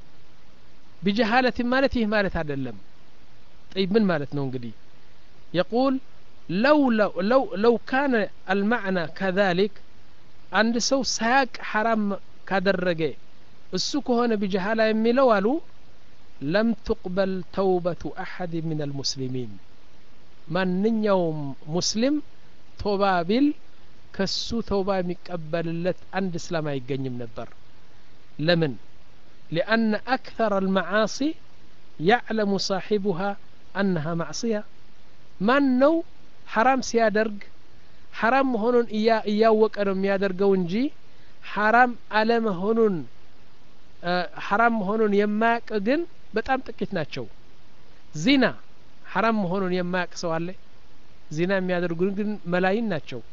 بجهالة مالته مالت أدلم طيب من مالت نونقدي يقول لو لو لو, لو كان المعنى كذلك عند سو ساق حرام كدرجه السكو هنا بجهالة يميلوالو لم تقبل توبة أحد من المسلمين من يوم مسلم توبابيل كسو توبة مقبل لت عند إسلام يقنم نبر لمن لأن أكثر المعاصي يعلم صاحبها أنها معصية من نو حرام سيادرق حرام هونون إيا إياوك أنهم يادرقون جي حرام ألم هونون أه حرام هونون يماك أقن بتأم تكتناتشو زنا حرام هونون يماك سوالي زنا يادرقون قن ملايين ناتشو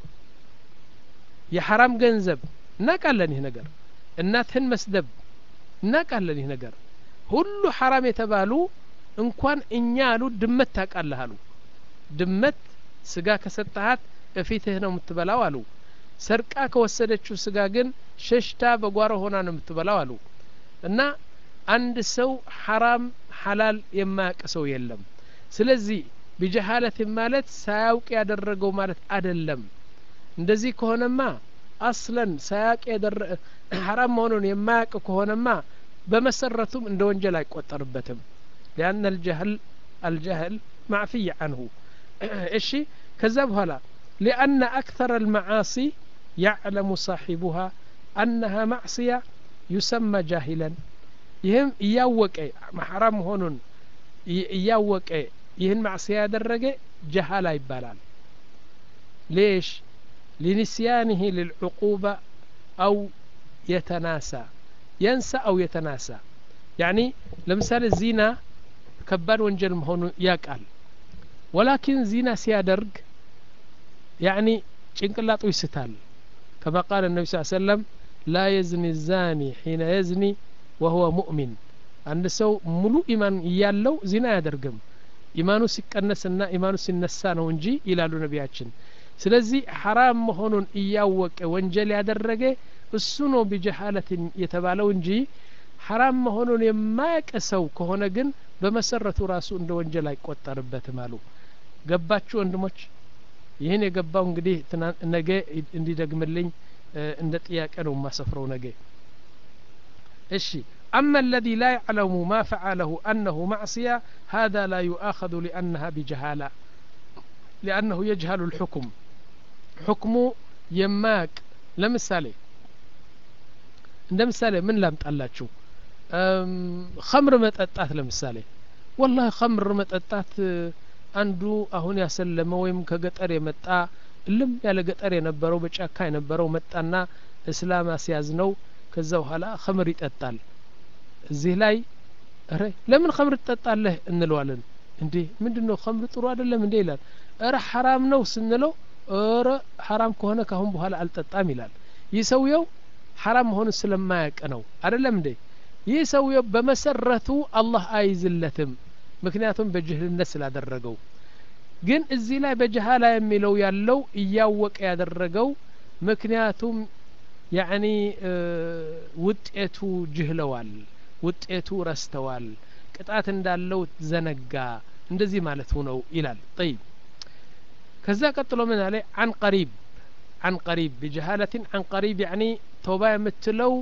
የሐራም ገንዘብ እናቃለን ይህ ነገር እናትህን መስደብ እናቃለን ይህ ነገር ሁሉ ሐራም የተባሉ እንኳን እኛ አሉ ድመት ታቃለህ አሉ ድመት ስጋ ከሰጣሃት እፊትህ ነው የምትበላው አሉ ሰርቃ ከወሰደችው ስጋ ግን ሸሽታ በጓሮ ሆና ነው የምትበላው አሉ እና አንድ ሰው ሐራም ሐላል የማያውቅ ሰው የለም ስለዚህ بجهالة ማለት ሳያውቅ ያደረገው ማለት አይደለም እንደዚህ ከሆነማ አስለን ሳያቅ ያደረ حرام መሆኑን የማያቅ ከሆነማ በመሰረቱም እንደ ወንጀል አይቆጠርበትም لأن الجهل الجهل معفي عنه እሺ ከዛ በኋላ لأن أكثر المعاصي يعلم صاحبها أنها معصية يسمى جاهلا ይህም እያወቀ حرام መሆኑን እያወቀ ይህን معصية ያደረገ ጀሃላ ይባላል ليش لنسيانه للعقوبة أو يتناسى ينسى أو يتناسى يعني لمثال الزنا كبار وانجل مهون يقال ولكن زنا سيادرق يعني ጭንቅላቱ ይስታል كما قال النبي صلى الله عليه وسلم لا يزني الزاني حين يزني وهو مؤمن عند سو ملو إيمان يالو زنا يدرقم إيمانو ሲቀነስና ኢማኑ ሲነሳ ነው እንጂ ይላሉ ነቢያችን ስለዚህ حرام መሆኑን እያወቀ ወንጀል ያደረገ እሱ ነው بجهالة የተባለው እንጂ حرام መሆኑን የማያውቅ ሰው ከሆነ ግን በመሰረቱ ራሱ እንደ ወንጀል አይቆጠርበትም አሉ ገባችሁ ወንድሞች ይሄን የገባው እንግዲህ ነገ እንዲደግምልኝ እንደ ጥያቄ ነው ማሰፍረው ነገ እሺ أما الذي لا يعلم ما فعله أنه معصية هذا لا يؤاخذ لأنها بجهالة لأنه يجهل الحكم حكمه يماك لمثالي لمثالي من لم تقلاتشو خمر متأتات لمثالي والله خمر متأتات አንዱ አሁን ያሰለመ ወይም ከገጠር የመጣ ልም ያለ ገጠር የነበረው በጫካ የነበረው መጣና እስላም አስያዝነው ከዛ በኋላ ኸምር ይጠጣል እዚህ ላይ አረ ለምን ኸምር ትጠጣለህ እንለዋለን እንዴ ምንድነው ኸምር ጥሩ አይደለም እንዴ ይላል አረ حرام ነው ስንለው አረ حرام ከሆነ ካሁን በኋላ አልጠጣም ይላል ይሰውየው حرام መሆኑ ስለማያውቅ ነው አይደለም እንዴ ይሰውየው በመሰረቱ አላህ አይዝለትም ምክንያቱም በጅህልነት ስላደረገው ግን እዚህ ላይ በጀሃላ የሚለው ያለው እያወቀ ያደረገው ምክንያቱም ያኒ ውጤቱ ጅህለዋል ውጤቱ ረስተዋል ቅጣት እንዳለው ዘነጋ እንደዚህ ማለት ነው ይላል طيب ከዛ ቀጥሎ ምን አለ عن قريب عن قريب بجهالة عن قريب يعني توبة የምትለው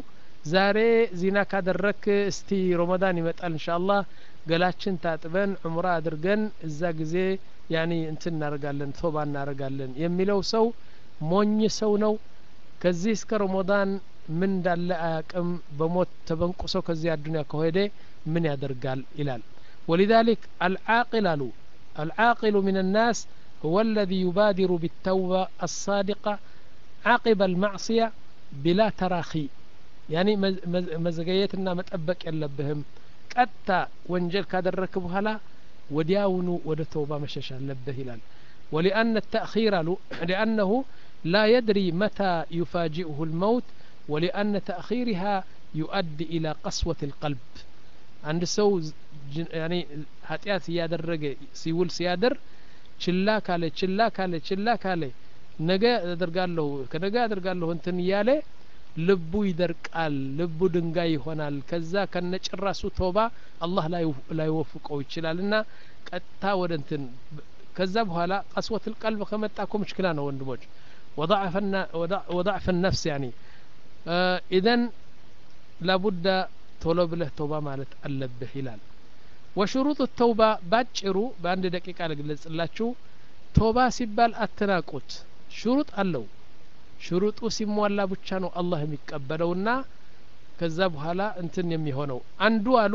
ዛሬ ዚና ካደረክ እስቲ ረመዳን ይመጣል ኢንሻአላህ ገላችን ታጥበን ዑምራ አድርገን እዛ ጊዜ ያኒ እንትን እናደርጋለን ቶባ እናደርጋለን የሚለው ሰው ሞኝ ሰው ነው ከዚህ እስከ ረመዳን ምን እንዳለ አያቅም በሞት ተበንቁሶ ከዚህ አዱንያ ከሆደ ምን ያደርጋል ይላል ولذلك العاقل له العاقل من الناس هو الذي يبادر بالتوبة الصادقة عقب المعصية بلا تراخي يعني مزغيتنا متأبك يلبهم قطع ወንጀል ካደረክ በኋላ ወዲያውኑ ወደ ተውባ መሸሽ አለበት ይላል ولأن التأخير لأنه لا يدري متى يفاجئه الموت ولأن تأخيرها يؤدي إلى قسوة القلب عند سو يعني ኃጢአት ያደረገ ሲውል ሲያደር ችላ ካለ ችላ ካለ ችላ ካለ ነገ አደርጋለሁ ከነገ አደርጋለሁ እንትን ያለ ልቡ ይደርቃል ልቡ ድንጋይ ይሆናል ከዛ ከነጭራሱ ተውባ አላህ ላይ ላይ ወፍቀው ይችላልና ቀጣ ወደ እንትን ከዛ በኋላ قسوة القلب ከመጣኮ مشكلة ነው ወንድሞች وضعف وضعف النفس يعني آه اذا لابد ቶሎ ብለህ ተውባ ማለት አለብህ ይላል وشروط التوبة ባጭሩ በአንድ ደቂቃ ልግለጽላችሁ ተውባ ሲባል አትናቁት شروط አለው ሽሩጡ ሲሟላ ብቻ ነው አላህ የሚቀበለውና ከዛ በኋላ እንትን የሚሆነው አንዱ አሉ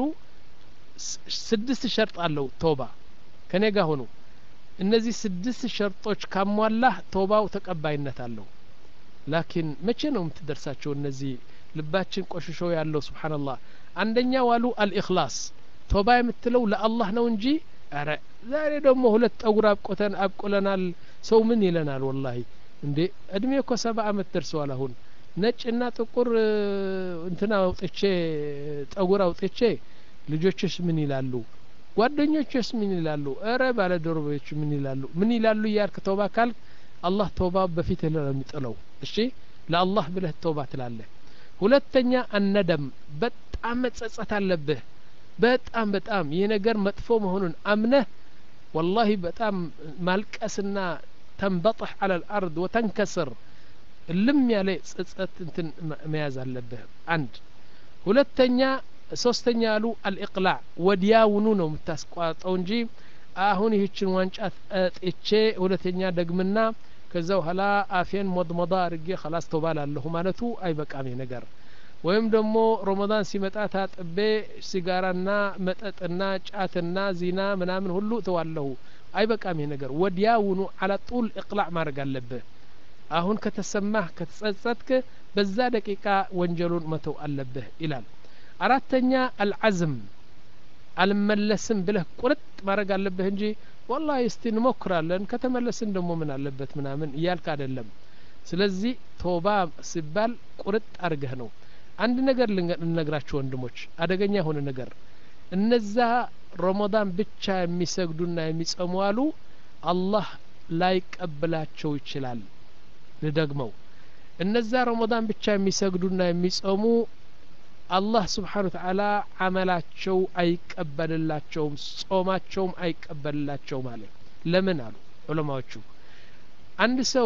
ስድስት ሸርጥ አለው ተውባ ከኔ ጋር ሆኖ እነዚህ ስድስት ሸርጦች ካሟላህ ተውባው ተቀባይነት አለው ላኪን መቼ ነው የምትደርሳቸው እነዚህ ልባችን ቆሽሾ ያለው ሱብሃንአላህ አንደኛው አሉ አልኢኽላስ ተውባ የምትለው ለአላህ ነው እንጂ አረ ዛሬ ደግሞ ሁለት ጠጉር አብቆተን አብቆለናል ሰው ምን ይለናል ወላሂ እንዴ እድሜ እኮ ሰባ አመት ደርሷል አሁን ነጭና ጥቁር እንትና አውጥቼ ጠጉር አውጥቼ ልጆችስ ምን ይላሉ ጓደኞችስ ምን ይላሉ አረ ባለ ዶርቦች ምን ይላሉ ምን ይላሉ ያልክ ተውባ ካል አላህ ተውባ በፊት ለሚጥለው እሺ ለአላህ ብለህ ተውባ ትላለህ ሁለተኛ አነደም በጣም መጸጸት አለብህ በጣም በጣም ይሄ ነገር መጥፎ መሆኑን አምነህ والله በጣም ማልቀስና تنبطح على الأرض وتنكسر اللم يالي ጸጸት እንትን መያዝ አለብህ አንድ ሁለተኛ ሶስተኛ አሉ الإقلاع ወዲያውኑ ነው የምታስቋጠው እንጂ አሁን ይህችን ዋንጫት አጥቼ ሁለተኛ ደግምና ከዛው ኋላ አፌን ሞድሞዳ አርጌ خلاص ተውባላለሁ ማለቱ አይበቃም ነገር ወይም ደግሞ ረመዳን ሲመጣ ታጥቤ ሲጋራና መጠጥና ጫትና ዚና ምናምን ሁሉ ተዋለሁ አይበቃም ነገር ወዲያውኑ على طول اقلاع ማድረግ አለብህ አሁን ከተሰማህ ከተጸጸትክ በዛ ደቂቃ ወንጀሉን መተው አለብህ ይላል አራተኛ العزم አልመለስም ብለህ ቁርጥ ማድረግ አለብህ እንጂ والله እስቲ እንሞክራለን ከተመለስን ደግሞ ምን አለበት ምናምን ይያልክ አይደለም ስለዚህ ተውባ ሲባል ቁርጥ አርገህ ነው አንድ ነገር ልነግራችሁ ወንድሞች አደገኛ ሆነ ነገር እነዛ ረመዳን ብቻ የሚሰግዱና የሚጾሙ አሉ አላህ ላይ ቀበላቸው ይችላል ለደግመው እነዛ ረመዳን ብቻ የሚሰግዱና የሚጾሙ አላህ Subhanahu Wa Ta'ala አመላቸው አይቀበልላቸውም ጾማቸውም አይቀበልላቸው ማለት ለምን አሉ ዑለማዎቹ አንድ ሰው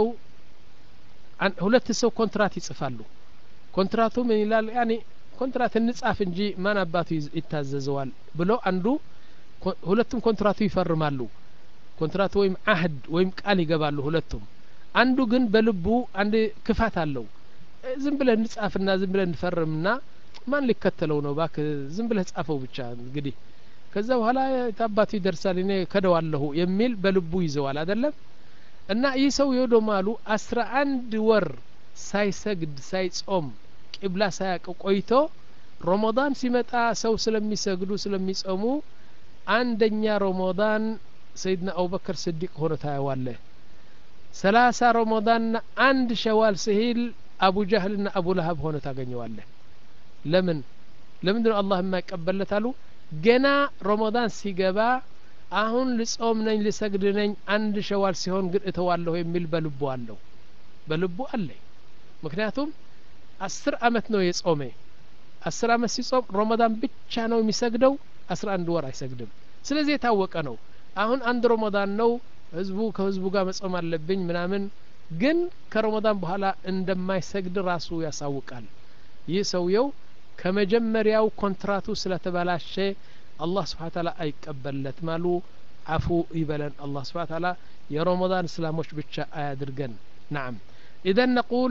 ሁለት ሰው ኮንትራት ይጽፋሉ ኮንትራቱ ምን ይላል ያኒ ኮንትራት እንጻፍ እንጂ ማን አባቱ ይታዘዘዋል ብሎ አንዱ ሁለቱም ኮንትራቱ ይፈርማሉ ኮንትራት ወይም አህድ ወይም ቃል ይገባሉ ሁለቱም አንዱ ግን በልቡ አንድ ክፋት አለው ዝም ብለን እንጻፍና ዝም ብለን እንፈርምና ማን ሊከተለው ነው ባክ ዝም ብለህ ጻፈው ብቻ እንግዲህ ከዛ በኋላ ታባቱ ይደርሳል እኔ ከደዋለሁ የሚል በልቡ ይዘዋል አይደለም እና ይህ ሰው ይወደማሉ አስራ አንድ ወር ሳይሰግድ ሳይጾም ቂብላ ሳያቅ ቆይቶ ረመዳን ሲመጣ ሰው ስለሚሰግዱ ስለሚጾሙ አንደኛ ረመዳን ሰይድና አቡበከር ስዲቅ ሆኖ ታያዋለህ ሰላሳ ረመዳን አንድ ሸዋል ሲሂል አቡ ጀህልና አቡ ለሀብ ሆኖ ታገኘዋለህ ለምን ለምን አላህ የማይቀበለት አሉ ገና ረመዳን ሲገባ አሁን ልጾም ነኝ ልሰግድ ነኝ አንድ ሸዋል ሲሆን ግን እተዋለሁ የሚል በልቡ አለው በልቡ አለ ምክንያቱም አስር አመት ነው የጾመ አስር አመት ሲጾም ረመዳን ብቻ ነው የሚሰግደው አስራ አንድ ወር አይሰግድም ስለዚህ የታወቀ ነው አሁን አንድ ረመዳን ነው ህዝቡ ከህዝቡ ጋር መጾም አለብኝ ምናምን ግን ከረመዳን በኋላ እንደማይሰግድ ራሱ ያሳውቃል ይህ ሰውየው ከመጀመሪያው ኮንትራቱ ስለተበላሸ አላህ ስብሓን ታላ አይቀበለት ማሉ አፉ ይበለን አላህ ስብሓን ታላ የረመዳን እስላሞች ብቻ አያድርገን ናም ኢዘን ነቁል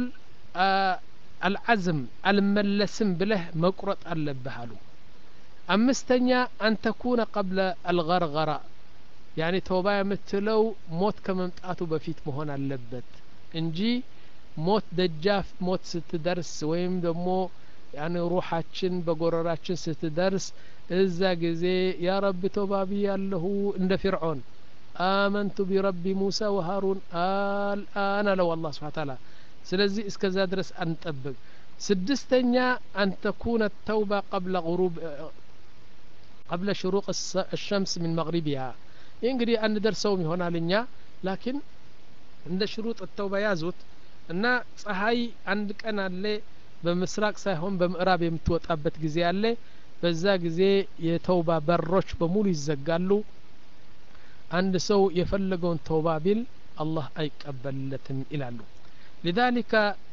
አልዓዝም አልመለስም ብለህ መቁረጥ አለብህ አሉ አምስተኛ አን ተኩነ ቀብለ አልገርገራ ያኒ ተውባ የምትለው ሞት ከመምጣቱ በፊት መሆን አለበት እንጂ ሞት ደጃፍ ሞት ስትደርስ ወይም ደግሞ ያኒ ሩሓችን በጎረራችን ስትደርስ እዛ ጊዜ ያ ረቢ ተውባቢ ያለሁ እንደ ፊርዖን آمنت برب موسى وهارون الآن لو الله سبحانه وتعالى سلزي اسكذا درس أن تطبق سدستنيا أن تكون التوبة قبل غروب قبل شروق الشمس من مغربها ينقري أن درسومي هنا لنيا لكن عند شروط التوبة يازوت أن صحي عندك أنا اللي بمسراق سايهم بمقراب يمتوت أبت جزي اللي بزا جزي يتوبة بروش بمول يزقالو عند سو يفلقون توبة بيل الله أيقبلتن إلالو لذلك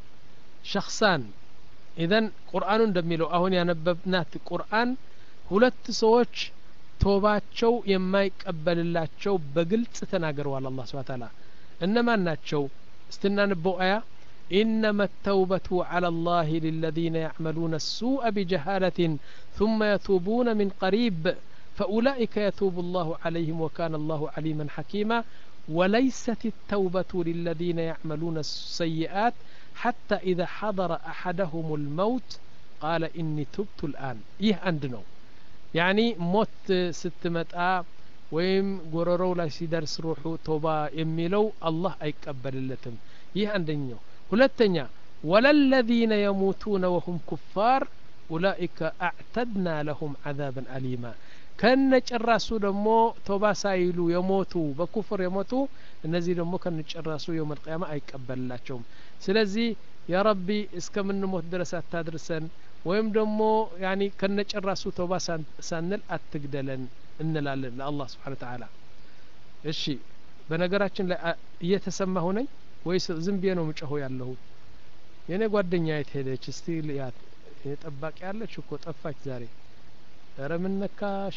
شخصان إذن قرآن دميلو أهون ينببنات القرآن ሁለት ሰዎች ቶባቸው የማይቀበልላቸው በግልጽ ተናገረው አላህ Subhanahu Wa Ta'ala እነማን ናቸው استنانبو آية إنما التوبة على الله للذين يعملون السوء بجهالة ثم يتوبون من قريب فأولئك يتوب الله عليهم وكان الله عليما حكيما وليست التوبة للذين يعملون السيئات حتى إذا حضر أحدهم الموت قال إني تبت الآن إيه عندنا يعني موت ستمتع ويم قرروا لا سيدرس روحو توبة يميلو الله أيقبل اللتم يه عندنا هلتنيا ولا الذين يموتون وهم كفار أولئك أعتدنا لهم عذابا أليما كان نجرسو دمو توبة سايلو يموتوا بكفر يموتوا النزي دمو كان نجرسو يوم القيامة أيقبل اللتم سلزي يا ربي اسكم النموت درسات تدرسن ወይም ደግሞ ያኒ ከነጨራሱ ተውባ ሳንል አትግደለን እንላለን ለአላህ Subhanahu Wa Ta'ala እሺ በነገራችን ላይ እየተሰማሁ ነኝ ወይስ ዝም ብዬ ነው ምጨሆ ያለሁ የኔ ጓደኛ የት ሄደች እስቲ ልያት የጠባቂ ያለች እኮ ጠፋች ዛሬ ኧረ ምን ነካሽ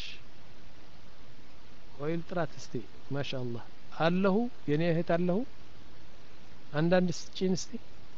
ወይል ጥራት እስቲ ማሻአላህ አለሁ የኔ እህት አለሁ አንዳንድ ስጪን እስቲ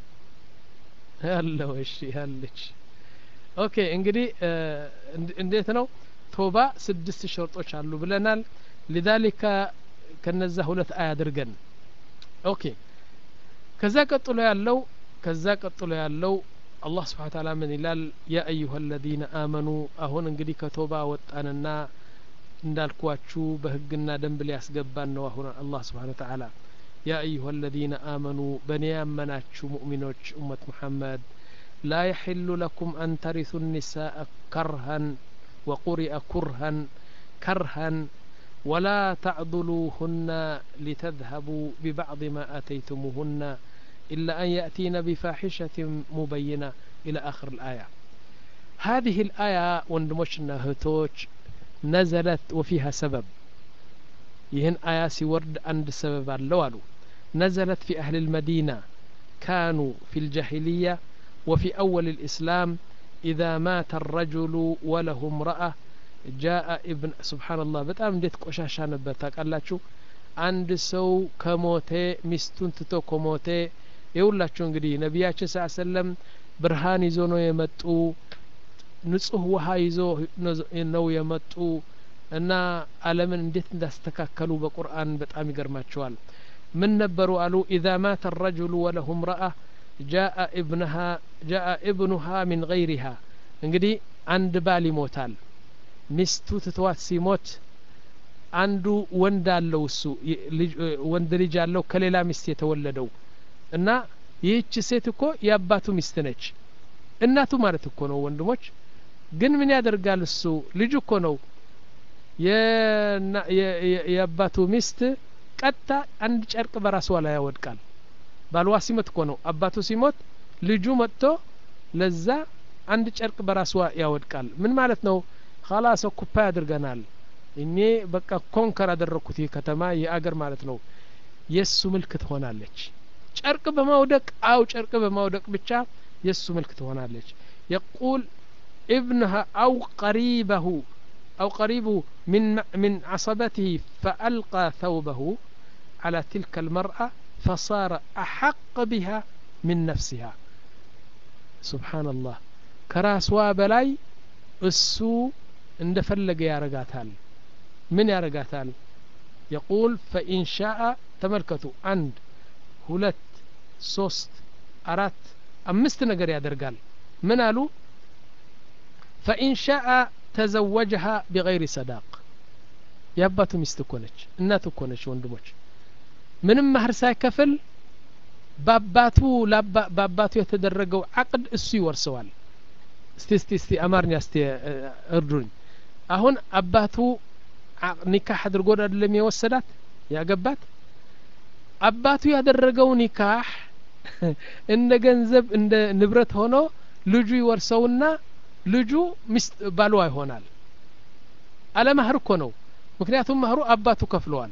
አለሁ እሺ ያለች ኦኬ እንግዲህ እንዴት ነው ቶባ ስድስት ሸርጦች አሉ ብለናል لذلك ከነዛ ሁለት አያድርገን ኦኬ ከዛ ቀጥሎ ያለው ከዛ ቀጥሎ ያለው አላህ Subhanahu Wa Ta'ala ምን ይላል ያ ايها الذين امنوا አሁን እንግዲህ ከቶባ ወጣንና እንዳልኳችሁ በህግና ደንብ ሊያስገባን ነው አሁን አላህ Subhanahu Wa Ta'ala ያ ايها الذين امنوا በኔ ያመናችሁ ሙእሚኖች ኡመት መሐመድ لا يحل لكم أن ترثوا النساء كرها وقرئ كرها كرها ولا تعضلوهن لتذهبوا ببعض ما آتيتموهن إلا أن يأتين بفاحشة مبينة إلى آخر الآية هذه الآية وندمشنا هتوش نزلت وفيها سبب يهن آية سورد عند سبب اللوالو نزلت في أهل المدينة كانوا في الجاهلية وفي أول الإسلام إذا مات الرجل وله امرأة جاء ابن سبحان الله بتأم ديت قشاشا نبتاك الله شو عند سو كموتي مستون تتو كموتي يقول الله شو انقدي نبياتش صلى الله عليه وسلم برهان يزونو يمتو نصه وها يزو نو يمتو እና ዓለምን እንዴት እንዳስተካከሉ በቁርአን በጣም ይገርማቸዋል ምን ነበሩ አሉ اذا مات الرجل وله امرأة جاء ابنها جاء ابنها من غيرها እንግዲህ አንድ ባል ይሞታል ሚስቱ ትተዋት ሲሞት አንዱ ወንድ አለው እሱ ወንድ ልጅ አለው ከሌላ ሚስት የተወለደው እና ይህች ሴት እኮ ያባቱ ሚስት ነች እናቱ ማለት እኮ ነው ወንድሞች ግን ምን ያደርጋል እሱ ልጅ እኮ ነው የአባቱ ሚስት ቀጣ አንድ ጨርቅ በራሷ ላይ ያወድቃል ባልዋ ሲሞት እኮ ነው አባቱ ሲሞት ልጁ መጥቶ ለዛ አንድ ጨርቅ በራሷ ያወድቃል ምን ማለት ነው خلاص ኩፓ ያድርገናል እኔ በቃ ኮንከር አደረኩት ከተማ የአገር ማለት ነው የሱ ምልክት ሆናለች ጨርቅ በማውደቅ አው ጨርቅ በማውደቅ ብቻ የሱ ምልክት ሆናለች يقول ابنها أو قريبه أو قريبه من من عصبته فألقى ثوبه على تلك المرأة فصار أحق بها من نفسها سبحان الله كراسوا بلاي السو اندفلق يا رقاتال من يا رقاتال يقول فإن شاء تملكتوا عند هلت ሶስት አራት አምስት ነገር ያደርጋል ምን አሉ فإن شاء تزوجها بغير صداق ያባቱ ሚስት እኮ ነች እናት እኮ ነች ወንድሞች ምንም ማህር ሳይከፍል ባባቱ ባባቱ የተደረገው አቅድ እሱ ይወርሰዋል እስቲ እስቲ እስቲ አማርኛ እስቲ እርዱኝ አሁን አባቱ ኒካህ አድርጎ አይደለም የወሰዳት ያገባት አባቱ ያደረገው ኒካህ እንደ ገንዘብ እንደ ንብረት ሆኖ ልጁ ይወርሰውና ልጁ ሚስት ባልዋ ይሆናል አለ ማህር እኮ ነው ምክንያቱም ማህሩ አባቱ ከፍለዋል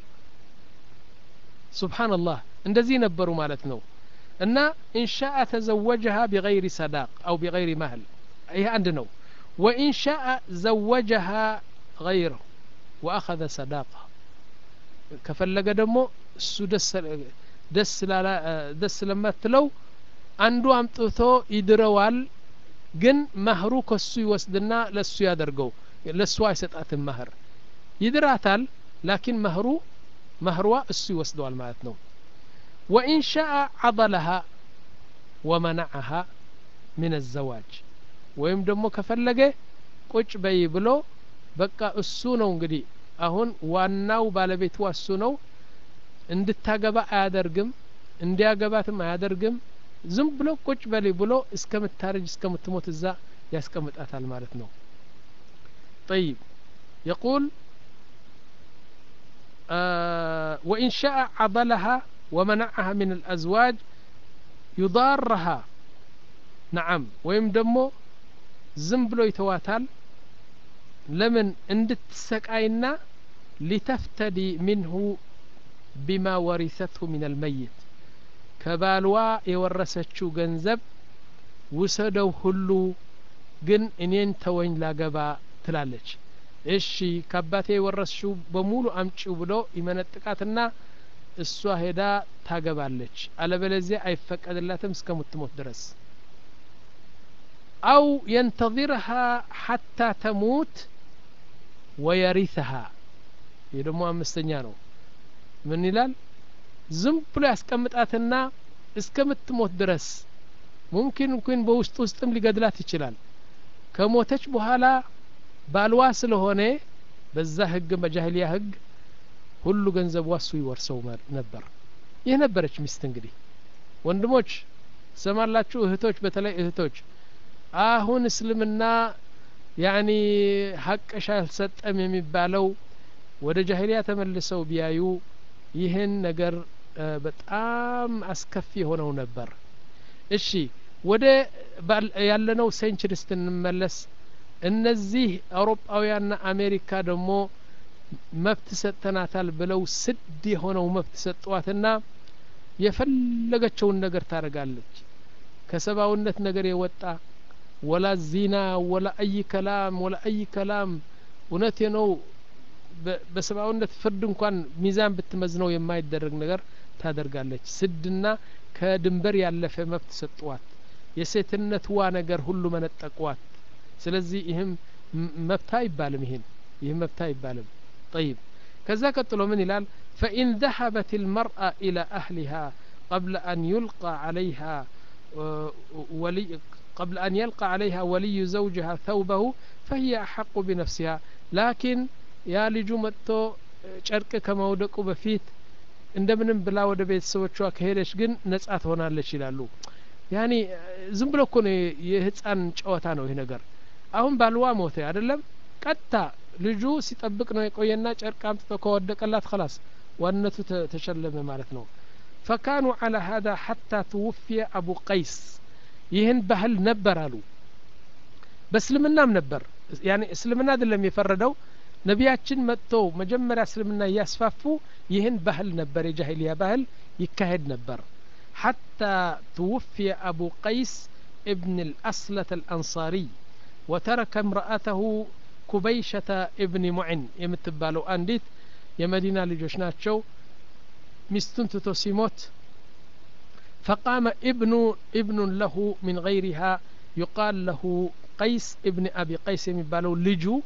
ሱብሃንአላህ እንደዚህ ነበሩ ማለት ነው እና ኢን ሻአ ተዘወጀها بغير صداق او بغير مهل ይሄ አንድ ነው وان شاء زوجها غيره واخذ صداقه ከፈለገ ደግሞ እሱ ደስ ደስ ላላ ደስ ለማትለው አንዱ አምጥቶ ይድረዋል ግን ማህሩ ከሱ ይወስድና ለሱ ያደርገው ለሱ አይሰጣትም ማህር ይድራታል ላኪን ማህሩ ማህርዋ እሱ ይወስደዋል ማለት ነው وإن شاء عضلها ومنعها من الزواج ወይም ደግሞ ከፈለገ ቁጭ በይ ብሎ በቃ እሱ ነው እንግዲህ አሁን ዋናው ባለቤቱ እሱ ነው እንድታገባ አያደርግም እንዲያገባትም አያደርግም ዝም ብሎ ቁጭ በሊ ብሎ እስከምታረጅ እስከምትሞት እዛ ያስቀምጣታል ማለት ነው طيب يقول آه وإن شاء عضلها ومنعها من الأزواج يضارها نعم ويم دمو ዝም ብሎ ይተዋታል ለምን እንድትሰቃይና لتفتدي منه بما ورثته من الميت ከባልዋ የወረሰችው ገንዘብ ውሰደው ሁሉ ግን እኔን ተወኝ ላገባ ትላለች እሺ ከአባቴ የወረስሽው በሙሉ አምጪው ብሎ ይመነጥቃትና እሷ ሄዳ ታገባለች አለበለዚያ አይፈቀድላትም እስከምትሞት ድረስ أو ينتظرها حتى تموت ويرثها يدمو أمستنيا ነው ምን ይላል ዝም ብሎ ያስቀምጣትና እስከምትሞት ድረስ ሙምኪን እንኳን በውስጥ ውስጥም ሊገድላት ይችላል ከሞተች በኋላ ባልዋ ስለሆነ በዛ ህግ በጃሂሊያ ህግ ሁሉ ገንዘብ ዋሱ ይወርሰው ነበር ይሄ ነበረች ሚስት እንግዲህ ወንድሞች ሰማላችሁ እህቶች በተለይ እህቶች አሁን እስልምና ያኒ ሐቅሻ አልሰጠም የሚባለው ወደ ጃሂሊያ ተመልሰው ቢያዩ ይሄን ነገር በጣም አስከፊ ሆነው ነበር እሺ ወደ ያለነው ሴንቸሪስት እንመለስ እነዚህ አውሮፓውያንና አሜሪካ ደግሞ መብት ሰጥተናታል ብለው ስድ የሆነው መብት ሰጧትና የፈለገችውን ነገር ታረጋለች ከሰባውነት ነገር የወጣ ወላ ዚና ወላ አይ ከላም ወላ አይ ከላም እውነቴ ነው በሰባውነት ፍርድ እንኳን ሚዛን ብትመዝነው የማይደረግ ነገር ታደርጋለች ስድና ከድንበር ያለፈ መብት ሰጧት የሴትነትዋ ነገር ሁሉ መነጠቋት ስለዚህ ይህም መብት አይባልም ይሄን ይህ መብት አይባልም طيب كذا ቀጥሎ ምን ይላል فإن ذهبت المرأة إلى أهلها قبل أن يلقى عليها ولي قبل أن يلقى عليها ولي زوجها ثوبه فهي أحق بنفسها لكن يا ልጁ መጥቶ ጨርቅ ከመውደቁ በፊት እንደምንም ብላ ወደ ቤተሰቦቿ ከሄደች ግን ነጻ ትሆናለች ይላሉ ያኒ ዝም ብሎ እኮ ነው የህፃን ጨዋታ ነው ይሄ ነገር አሁን ባልዋ ሞተ አይደለም ቀጣ ልጁ ሲጠብቅ ነው የቆየና ጨርቅ አምጥቶ ከወደቀላት خلاص ዋነቱ ተሸለመ ማለት ነው فكانوا على هذا حتى توفي أبو قيس ይህን ባህል ነበር አሉ በእስልምናም ነበር ያኒ እስልምና አይደለም የፈረደው ነቢያችን መጥተው መጀመሪያ እስልምና ያስፋፉ ይህን ባህል ነበር የጃሂሊያ ባህል ይካሄድ ነበር حتى توفي أبو قيس ابن الأصلة الأنصاري وترك امرأته كبيشة ابن معن يمتبالو أنديت يمدينة لجوشناتشو مستن تتوسيموت فقام ابن ابن له من غيرها يقال له قيس ابن أبي قيس يمبالو لجو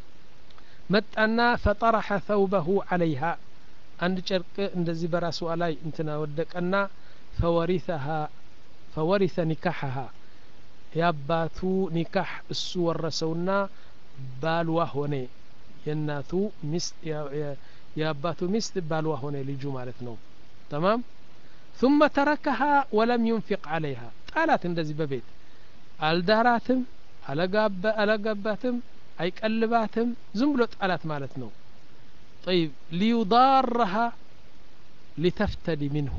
متأنا فطرح ثوبه عليها عند شرق عند زبرا سؤالي انتنا ودك أن فورثها فورث نكاحها ياباتو نكاح السور رسونا بالوا هوني يناتو مست ياباتو مست بالوا هوني لجو مالتنو تمام ثم تركها ولم ينفق عليها قالت اندزي ببيت الداراتم على قاب على قباتم اي قلباتم زم بلو قالت مالتنو طيب ليضارها لتفتدي منه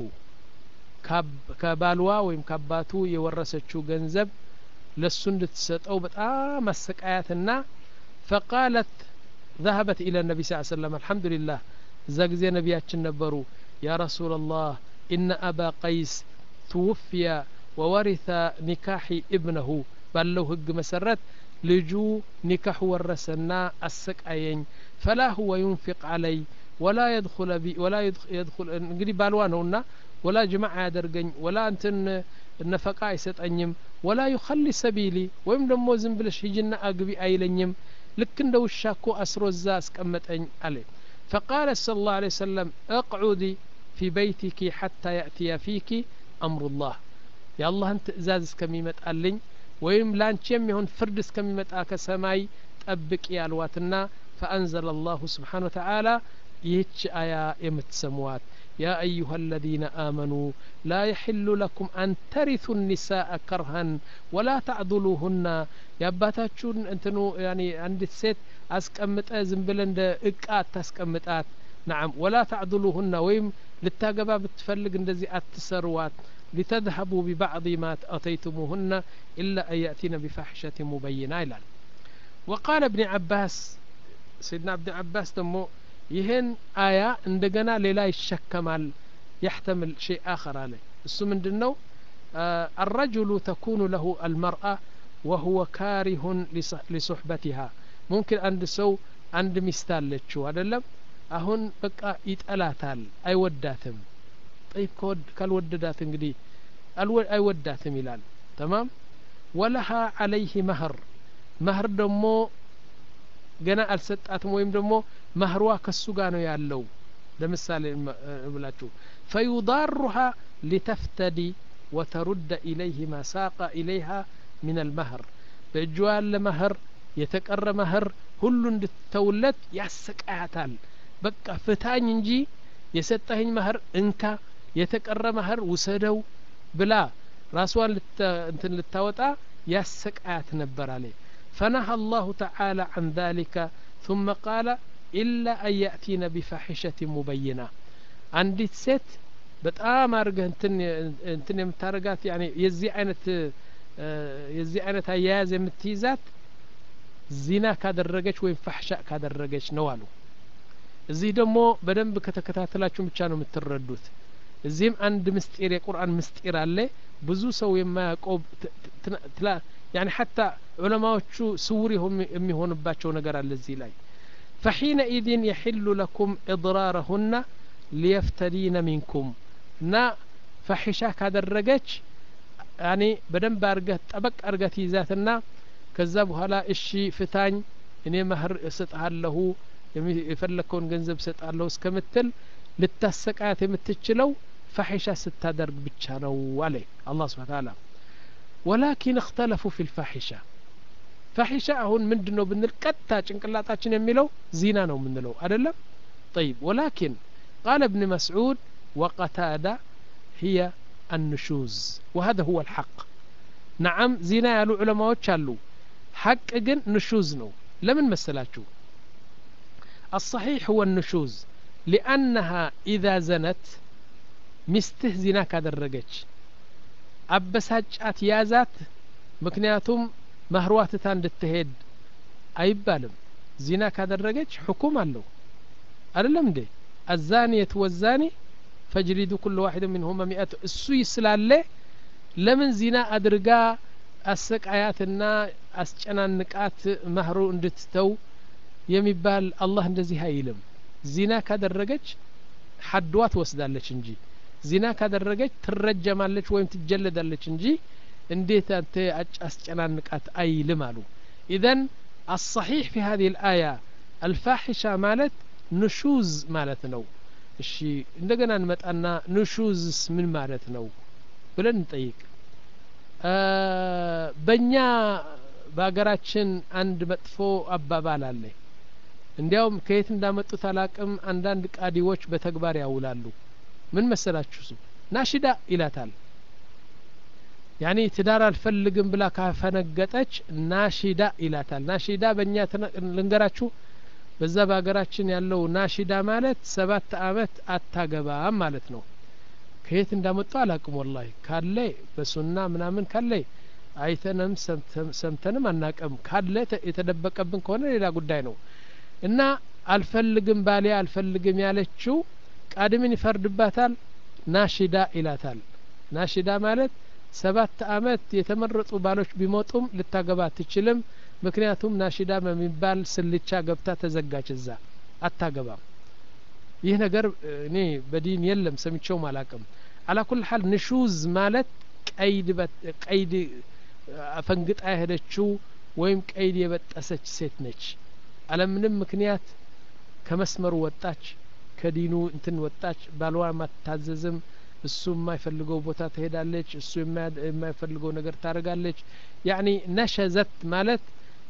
كبالوا ويم كباتو يورثچو ገንዘብ ለሱ እንድትሰጠው በጣም መስቃያትና فقالت ذهبت الى النبي صلى الله عليه وسلم الحمد لله እዛ ጊዜ ነብያችን ነበሩ يا رسول الله إن أبا قيس توفي وورث نكاح ابنه ባለው ህግ መሰረት ልጁ نكاح ورثنا السقايين فلا هو ينفق علي ولا يدخل بي ولا يدخل እንግዲህ ባልዋ ነውና ولا جماعة يدرجن ولا أنتن النفقة يسطنيم ولا يخلي سبيلي ويم دمو زم بلش هيجنا أقبي أيلنيم لكن دو الشاكو أسرو الزاس كمتين عليه فقال صلى الله عليه وسلم اقعدي في بيتك حتى يأتي فيك أمر الله يا الله أنت إزاز كميمة ألين ويم لانشيم يهون فردس كميمة آكا سماي تأبك يا الواتنا فأنزل الله سبحانه وتعالى يهتش آية يمتسموات يا أيها الذين آمنوا لا يحل لكم أن ترثوا النساء كرها ولا تعضلوهن يا باتاتشون انتنو يعني عند الست أسكمت زنبلند إقات تسكمتات نعم ولا تعضلوهن ويم للتاقبا بتفلق اندزي التسروات لتذهبوا ببعض ما أتيتموهن إلا أن يأتين بفاحشة مبينة إلى وقال ابن عباس سيدنا ابن عباس دمو ይሄን አያ እንደገና ሌላ ይሸከማል يحتمل شيء آخر عليه እሱ ምንድነው الرجل تكون له المرأة وهو كاره لصحبتها ممكن عند ሰው አንድ ሚስት አለችው አይደለም አሁን በቃ ይጠላታል አይወዳትም طيب كود ካልወደዳት እንግዲህ አይወዳትም ይላል تمام ولها عليه مهر مهر ደግሞ ገና አልሰጣትም ወይም ደግሞ መህሯ ከሱ ጋር ነው ያለው ለምሳሌ ብላችሁ فيضارها لتفتدي وترد إليه ما ساق إليها من المهر በእጇል ለመህር የተቀረ መህር ሁሉ እንድትተውለት ያሰቃያታል በቃ ፍታኝ እንጂ የሰጠኸኝ መህር እንካ የተቀረ መህር ውሰደው ብላ ራስዋን እንትን ልታወጣ ያሰቃያት ነበር አለ فنهى الله تعالى عن ذلك ثم قال إلا أن يأتين بفاحشة مبينة عندي ست በጣም አርገህ እንትን እንትን የምታረጋት يعني የዚህ አይነት የዚህ አይነት አያያዝ የምትይዛት ዚና ካደረገች ወይ ፈህሻ ካደረገች ነው አሉ እዚህ ደግሞ በደንብ ከተከታተላችሁ ብቻ ነው የምትረዱት እዚህም አንድ ምስጢር የቁርአን ምስጢር አለ ብዙ ሰው የማያውቀው يعني حتى علماء سورهم يميهونباቸው ነገር አለ እዚህ ላይ فحينئذ يحل لكم إضرارهن ليفتدين منكم نا فحشا ካደረገች يعني በደንብ አርገህ ጠበቅ አርገህ ይዛትና ከዛ በኋላ እሺ ፍታኝ እኔ መህር እሰጥሃለሁ የፈለከውን ገንዘብ እሰጥሃለሁ እስከምትል ልታሰቃያት የምትችለው ፈሒሻ ስታደርግ ብቻ ነው አለ አላህ Subhanahu Wa Ta'ala ولكن اختلفوا في الفاحشة فاحشة هون مندنو بنلقطا ጭንቅላታችን የሚለው ዚና ነው ምንለው አይደለም طيب ولكن قال ابن مسعود وقتادة هي النشوز وهذا هو الحق نعم زنا ያሉ ዑለማዎች አሉ حق ግን نشوز ነው ለምን መሰላችሁ الصحيح هو النشوز لأنها إذا زنت ሚስትህ ዚና ካደረገች አበሳጫት ያዛት ምክንያቱም መህሯትታ እንድትሄድ አይባልም ዚና ካደረገች ሁኩም አለው አይደለም እንዴ الزانية والزاني فاجلدوا كل واحد منهما مئة እሱ ይስላለ ለምን ዚና አድርጋ አሰቃያትና አስጨናንቃት ማህሩ እንድትተው የሚባል አላህ እንደዚህ አይልም ዚና ካደረገች ሐድዋ ትወስዳለች እንጂ ዚና ካደረገች ትረጀማለች ወይም ትጀለዳለች እንጂ እንዴት አንተ አስጨናንቃት አይልም አሉ اذا الصحيح في هذه الآية الفاحشة مالت نشوز مالت ነው እሺ እንደገና እንመጣና ንሹዝስ ምን ማለት ነው ብለን እንጠይቅ በእኛ በአገራችን አንድ መጥፎ አባባል አለ እንዲያውም ከየት እንዳመጡት አላቅም አንዳንድ ቃዲዎች በተግባር ያውላሉ ምን መሰላችሁ እሱ ናሽዳ ይላታል ያኒ ትዳር አልፈልግም ብላ ካፈነገጠች ናሽዳ ይላታል ናሽዳ በእኛ ልንገራችሁ በዛ በአገራችን ያለው ናሽዳ ማለት ሰባት አመት አታገባም ማለት ነው ከየት እንዳመጡ አላቅም ወላሂ ካለ በሱና ምናምን ካለ አይተንም ሰምተንም አናቀም ካለ የተደበቀብን ከሆነ ሌላ ጉዳይ ነው እና አልፈልግም ባሌ አልፈልግም ያለችው ቃድምን ይፈርድባታል ናሽዳ ይላታል ናሽዳ ማለት ሰባት አመት የተመረጡ ባሎች ቢሞቱም ልታገባ አትችልም ምክንያቱም ናሽዳ በሚባል ስልቻ ገብታ ተዘጋች እዛ አታገባም ይህ ነገር እኔ በዲን የለም ሰምቼው ማላቅም على كل حال ንሹዝ ማለት ቀይድ ቀይድ አፈንግጣ ሄደችው ወይም ቀይድ የበጠሰች ሴት ነች አለምንም ምክንያት ከመስመሩ ወጣች ከዲኑ እንትን ወጣች ባልዋ ማታዘዝም እሱ የማይፈልገው ቦታ ትሄዳለች እሱ የማይፈልገው ነገር ታረጋለች ያኒ ነሸዘት ማለት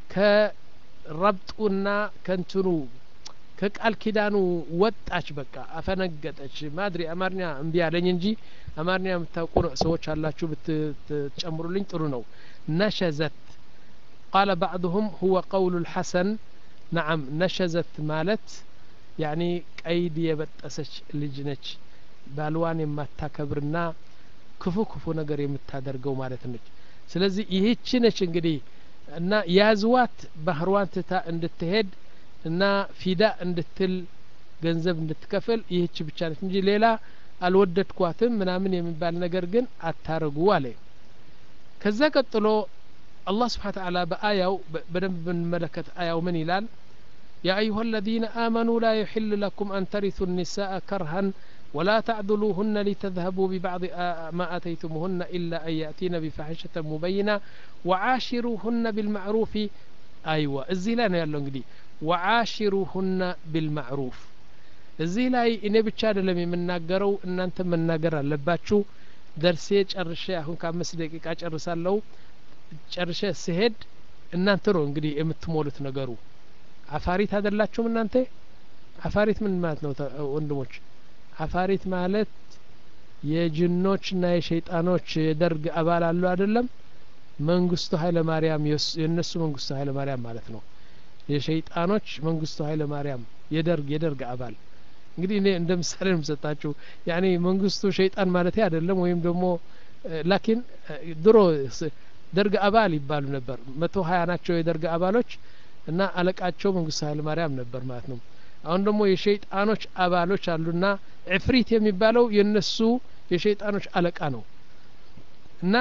ከረብጡና ከንትኑ ከቃል ኪዳኑ ወጣች በቃ አፈነገጠች ማድሪ አማርኛ እንቢ ያለኝ እንጂ አማርኛ የምታውቁ ሰዎች አላችሁ ብትጨምሩልኝ ጥሩ ነው ነሸዘት قال بعضهم هو قول الحسن نعم نشزت مالت يعني قيد የበጠሰች ልጅ ነች ባልዋን የማታከብርና ክፉ ክፉ ነገር የምታደርገው ማለት ነች ስለዚህ ይህች ነች እንግዲህ እና ያዝዋት ባህርዋን ትታ እንድትሄድ እና ፊዳ እንድትል ገንዘብ እንድትከፍል ይህች ብቻ ነች እንጂ ሌላ አልወደድኳትም ምናምን የሚባል ነገር ግን አታረጉ አለ ከዛ ቀጥሎ الله سبحانه وتعالى بآية بدنب ملكة آية ومن يلال يا أيها الذين آمنوا لا يحل لكم أن ترثوا النساء كرها ولا تعذلوهن لتذهبوا ببعض ما آتيتموهن إلا أن يأتين بفاحشة مبينة وعاشروهن بالمعروف أيوة الزلان يالله انقدي وعاشروهن بالمعروف الزلاي إني بتشاد لم يمناقروا إن أنت مناقر لباتشو درسيج أرشي أهون كامس دقيقة أرسالو ጨርሼ ሲሄድ እናንተ ነው እንግዲህ የምትሞሉት ነገሩ አፋሪት አይደላችሁም እናንተ አፋሪት ምን ማለት ነው ወንድሞች አፋሪት ማለት የጅኖችና የሸይጣኖች የደርግ አባል አሉ አይደለም መንግስቱ ኃይለ ማርያም የነሱ መንግስቱ ኃይለ ማርያም ማለት ነው የሸይጣኖች መንግስቱ ኃይለ ማርያም የደርግ የደርግ አባል እንግዲህ እኔ እንደምሳሌ ነው የምሰጣችሁ ያኔ መንግስቱ ሸይጣን ማለት አይደለም ወይም ደግሞ ላኪን ድሮ ደርግ አባል ይባሉ ነበር መቶ ሀያ ናቸው የደርግ አባሎች እና አለቃቸው መንግስቱ ኃይለ ማርያም ነበር ማለት ነው አሁን ደግሞ የሸይጣኖች አባሎች አሉና ዕፍሪት የሚባለው የነሱ የሸይጣኖች አለቃ ነው እና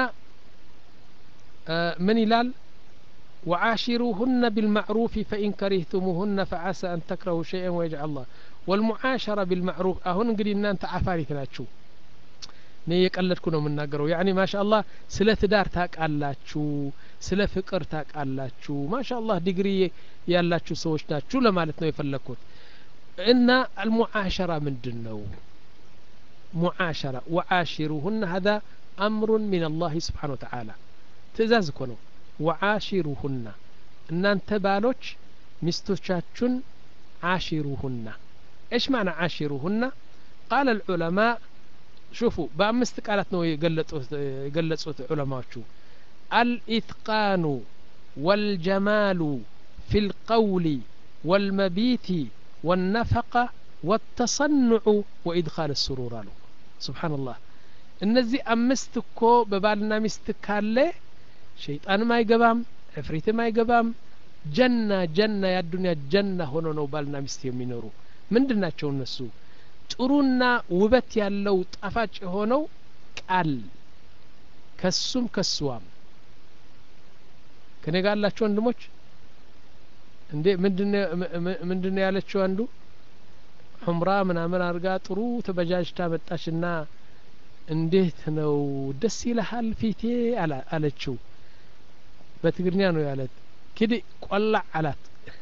ምን ይላል وعاشروهن بالمعروف فإن كرهتموهن فعسى أن تكرهوا شيئا ويجعل الله والمعاشرة بالمعروف أهون እንግዲህ እናንተ አፋሪት ናችሁ ነው የቀለድኩ ነው የምናገረው ያኒ ማሻአላህ ስለ ትዳር ታቃላችሁ ስለ ፍቅር ታቃላችሁ ማሻአላህ ዲግሪ ያላችሁ ሰዎች ናችሁ ለማለት ነው የፈለኩት እና المعاشرة ምንድነው معاشرة وعاشروهن هذا أمر من الله سبحانه وتعالى ትእዛዝ እኮ ነው وعاشروهن እናንተ ባሎች ሚስቶቻችሁን عاشروهن ايش معنى عاشروهن قال العلماء شوفوا بأمست قالت نو يقلصوت علماء الإتقان والجمال في القول والمبيت والنفقة والتصنع وإدخال السرور له سبحان الله እነዚህ አምስት እኮ በባልና ሚስት ካለ ሸይጣን ማይገባም ዕፍሪት ማይገባም ጀና ጀና ያዱንያ ጀና ሆኖ ነው ባልና ሚስት የሚኖሩ ምንድናቸው እነሱ ጥሩና ውበት ያለው ጣፋጭ የሆነው ቃል ከሱም ከሷም ከኔ ጋር ያላችሁ ወንድሞች እንዴ ምንድነው ምንድነው ያለችው አንዱ ሑምራ ምናምን አርጋ ጥሩ ተበጃጅታ መጣችና እንዴት ነው ደስ ይልሃል ፊቴ አለችው በትግርኛ ነው ያለት ከዲ ቆላ አላት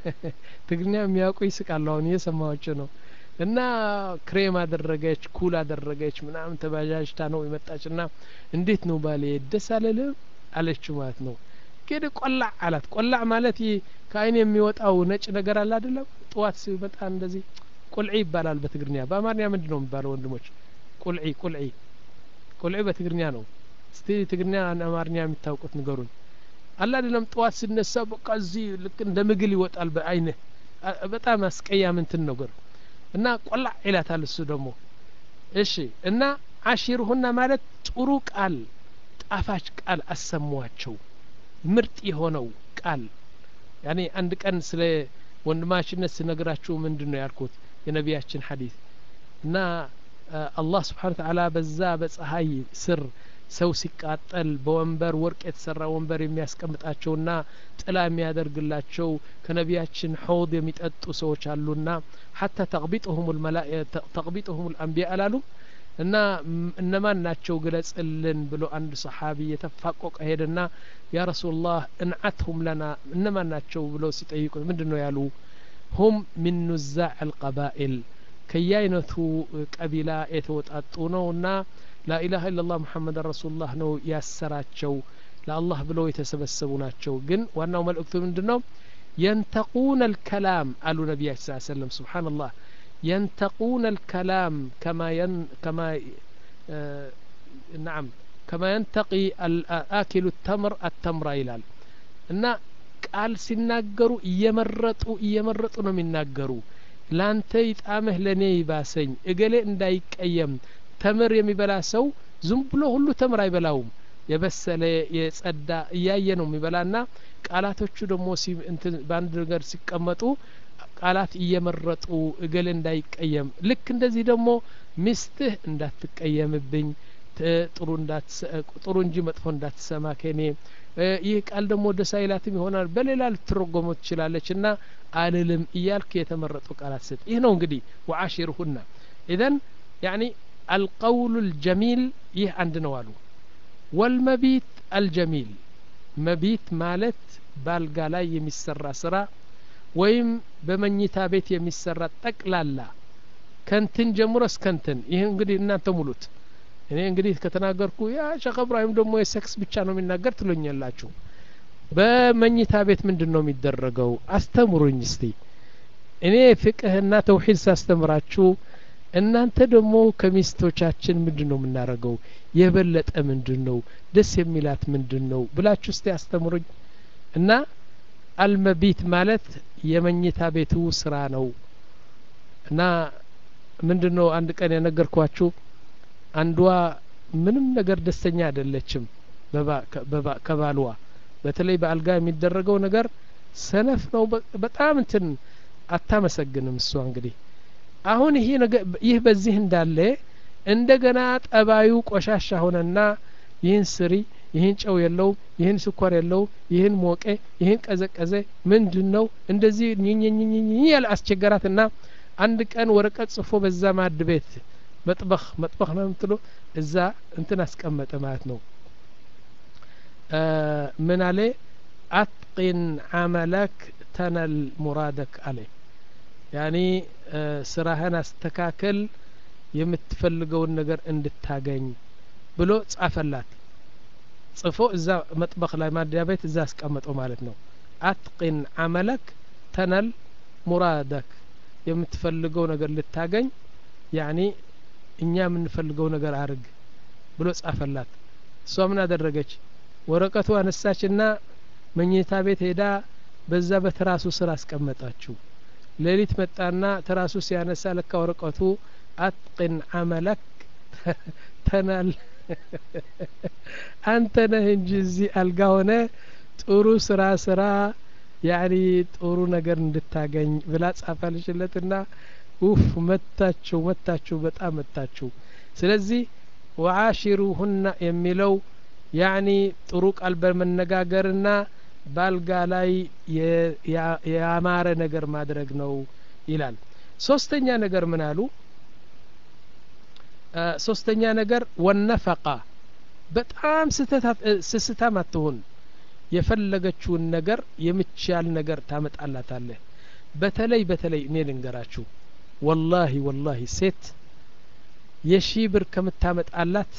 ትግርኛ የሚያውቁ ይስቃሉ አሁን እየሰማችሁ ነው እና ክሬም አደረገች ኩል አደረገች ምናምን ተበጃጅታ ነው የመጣችና እንዴት ነው ባሌ ደስ አለልህ አለችው ማለት ነው ከዲ ቆላ አላት ቆላ ማለት ከአይን የሚወጣው ነጭ ነገር አለ አይደለም ጧት ሲመጣ እንደዚህ ቁልዒ ይባላል በትግርኛ በአማርኛ ምንድነው የሚባለው ወንድሞች ቁልዒ ቁልዒ ቁልዒ በትግርኛ ነው እስቲ ትግርኛ አማርኛ የሚታውቁት ንገሩኝ አላ አይደለም ጧት ሲነሳ በቃ እዚህ ልክ እንደ ምግል ይወጣል በአይነ በጣም አስቀያም እንትን ነገር እና ቆላ ይላታል እሱ ደግሞ እሺ እና አሽሩሁና ማለት ጥሩ ቃል ጣፋጭ ቃል አሰሟቸው ምርጥ የሆነው ቃል ያኔ አንድ ቀን ስለ ወንድማችነት ስነግራችሁ ምንድነው ያልኩት የነቢያችን ሐዲስ እና አላህ Subhanahu Wa Ta'ala በዛ በፀሐይ ስር ሰው ሲቃጠል በወንበር ወርቅ የተሰራ ወንበር የሚያስቀምጣቸውና ጥላ የሚያደርግላቸው ከነቢያችን ሐውድ የሚጠጡ ሰዎች አሉና حتى تغبطهم الملائكه تغبطهم الانبياء አላሉ እና እነማን ናቸው ግለጽልን ብሎ አንድ ሰሃቢ የተፋቆቀ ሄደና ያ ረሱላህ እንዓትሁም ለና እነማን ናቸው ብሎ ሲጠይቁ ምንድነው ያሉ هم من نزاع القبائل ከያይነቱ ቀቢላ የተወጣጡ ነውና لا اله الا الله محمد رسول الله ነው ያሰራቸው ለአላህ ብለው የተሰበሰቡ ናቸው ግን ዋናው መልእክቱ ምንድነው ينتقون الكلام አሉ ነብያችን ሰለላሁ ዐለይሂ ወሰለም سبحان الله ينتقون الكلام كما ين كما آه نعم كما ينتقي آكل التمر التمر ይላል እና ቃል ሲናገሩ እየመረጡ እየመረጡ ነው የሚናገሩ ላንተ ይጣመህ ለኔ ይባሰኝ እገሌ እንዳይቀየም ተምር የሚበላ ሰው ዝም ብሎ ሁሉ ተምር አይበላውም የበሰለ የጸዳ እያየ ነው የሚበላና ቃላቶቹ ደግሞ እንትን ባንድ ነገር ሲቀመጡ ቃላት እየመረጡ እገሌ እንዳይቀየም ልክ እንደዚህ ደግሞ ሚስትህ እንዳትቀየምብኝ ጥሩ እንዳት ጥሩ እንጂ መጥፎ እንዳትሰማ ከኔ ይህ ቃል ደግሞ ደሳይላትም ይሆናል በሌላ ልትረጎመው ትችላለችና አልልም እያልክ የተመረጡ ቃላት ሰጥ ይህ ነው እንግዲህ ወአሽሩሁና اذا يعني القول الجميل ይህ አንድ ነው አሉ والمبيت الجميل مبيت ማለት ባልጋ ላይ የሚሰራ ስራ ወይም በመኝታ ቤት የሚሰራ ጠቅላላ ከንትን ጀምሮ እስከንትን ይህ እንግዲህ እናንተ ሙሉት እኔ እንግዲህ ከተናገርኩ ያ ሸኽ ኢብራሂም ደግሞ የሴክስ ብቻ ነው የሚናገር ትሉኛላችሁ በመኝታ ቤት ምንድነው የሚደረገው አስተምሩኝ እስቲ እኔ ፍቅህና ተውሂድ ሳስተምራችሁ እናንተ ደግሞ ከሚስቶቻችን ምንድነው የምናረገው የበለጠ ምንድነው ደስ የሚላት ምንድነው ብላችሁ እስቲ አስተምሩኝ እና አልመቢት ማለት የመኝታ ቤቱ ስራ ነው እና ምንድነው አንድ ቀን የነገርኳችሁ አንዷ ምንም ነገር ደስተኛ አይደለችም በባ ከባልዋ በተለይ በአልጋ የሚደረገው ነገር ሰነፍ ነው በጣም እንትን አታመሰግንም እሷ እንግዲህ አሁን ይሄ ነገር ይህ በዚህ እንዳለ እንደገና ጠባዩ ቆሻሻ ሆነና ይህን ስሪ ይህን ጨው የለው ይህን ስኳር የለው ይህን ሞቀ ይህን ቀዘቀዘ ምንድነው እንደዚህ ኝኝኝኝ ያለ አስቸገራትና አንድ ቀን ወረቀት ጽፎ በዛ ማድ ቤት መጥበኽ መጥበኽ ነው የምትለው እዛ እንትን አስቀመጠ ማለት ነው ምን አለ አጥቂን አመለክ ተነል ሙራደክ አለ ያኒ ስራህን አስተካከል የምትፈልገውን ነገር እንድታገኝ ብሎ ጻፈላት ጽፎ እዛ መጥበኽ ላይ ማዲያ ቤት እዛ አስቀመጠው ማለት ነው አጥቂን አመለክ ተነል ሙራደክ የምትፈልገው ነገር ልታገኝ ያኒ እኛ የምንፈልገው ነገር አርግ ብሎ ጻፈላት እሷ ምን አደረገች ወረቀቱ አነሳችና መኝታ ቤት ሄዳ በዛ በትራሱ ስር አስቀመጣችሁ ሌሊት መጣና ትራሱ ሲያነሳ ለካ ወረቀቱ አጥቅን አመለክ ተናል አንተ ነህ እንጂ እዚህ አልጋ ሆነ ጥሩ ስራ ስራ ያኒ ጥሩ ነገር እንድታገኝ ብላ ጻፈልሽለትና ኡፍ መታችሁ መታችሁ በጣም መታችሁ ስለዚህ ወአሽሩሁና የሚለው ያኒ ጥሩ ቃል በመነጋገርና ባልጋ ላይ ያማረ ነገር ማድረግ ነው ይላል። ሶስተኛ ነገር ምን አሉ? ሶስተኛ ነገር ወነፈቃ በጣም ስስታም አትሁን። የፈለገችውን ነገር የምትቻል ነገር ታመጣላታለህ። በተለይ በተለይ እኔ ልንገራችሁ ወላሂ ወላሂ ሴት የሺ ብር ከምታመጣላት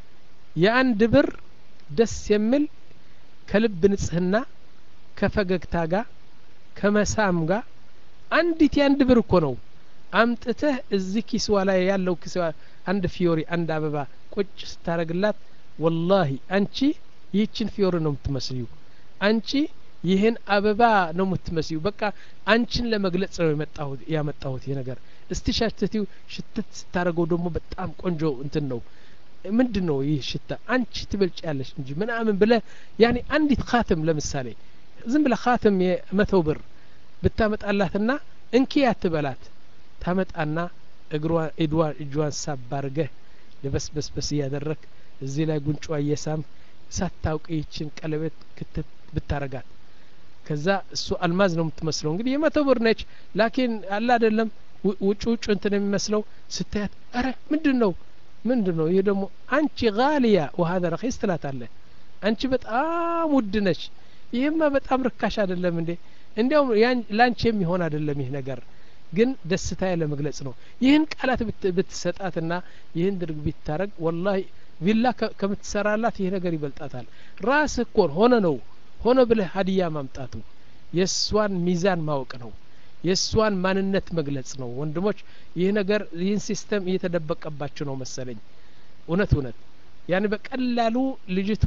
የአንድ ብር ደስ የሚል ከልብ ንጽህና ከፈገግታ ጋር ከመሳም ጋር አንዲት የአንድ ብር እኮ ነው አምጥተህ እዚህ ኪስዋ ላይ ያለው ኪስዋ አንድ ፊዮሪ አንድ አበባ ቁጭ ስታረግላት ወላሂ አንቺ ይህችን ፊዮሪ ነው የምትመስዩ፣ አንቺ ይህን አበባ ነው የምትመስዩ። በቃ አንቺን ለመግለጽ ነው የመጣሁት ያመጣሁት ይሄ ነገር። እስቲ ሻትቲው ሽትት ስታረገው ደግሞ በጣም ቆንጆ እንትን ነው። ምንድነው ይህ ሽታ? አንቺ ትበልጫለሽ እንጂ ምናምን ብለ ያኒ አንዲት ኻትም ለምሳሌ ዝም ብለ ኻትም የመቶ ብር ብታመጣላትና እንኪ ያትበላት ታመጣና እግሯ እድዋ እጇን ሳባርገህ ለበስበስበስ ያደረክ እዚህ ላይ ጉንጯ እየሳም ሳታውቅ ይችን ቀለበት ክትት ብታረጋት ከዛ እሱ አልማዝ ነው የምትመስለው። እንግዲህ የመቶ ብር ነች ላኪን አላ አይደለም ውጭ ውጭ እንትን የሚመስለው ስታያት አረ ምንድነው ምንድነው ይሄ ደግሞ አንቺ ጋሊያ وهذا رخيص ትላታለህ። አንቺ በጣም ውድ ነች፣ ይሄማ በጣም ርካሽ አይደለም እንዴ? እንዲያውም ላንቺ የሚሆን አይደለም ይሄ ነገር፣ ግን ደስታዬ ለመግለጽ ነው። ይህን ቃላት ብትሰጣትና ይህን ድርግ ቢታረግ ወላሂ ቪላ ከምትሰራላት ይሄ ነገር ይበልጣታል። ራስ እኮ ሆነ ነው ሆነ ብለህ ሀዲያ ማምጣቱ የሷን ሚዛን ማወቅ ነው፣ የሷን ማንነት መግለጽ ነው። ወንድሞች ይህ ነገር ይህን ሲስተም እየተደበቀባችሁ ነው መሰለኝ። እውነት እውነት ያኔ በቀላሉ ልጅቷ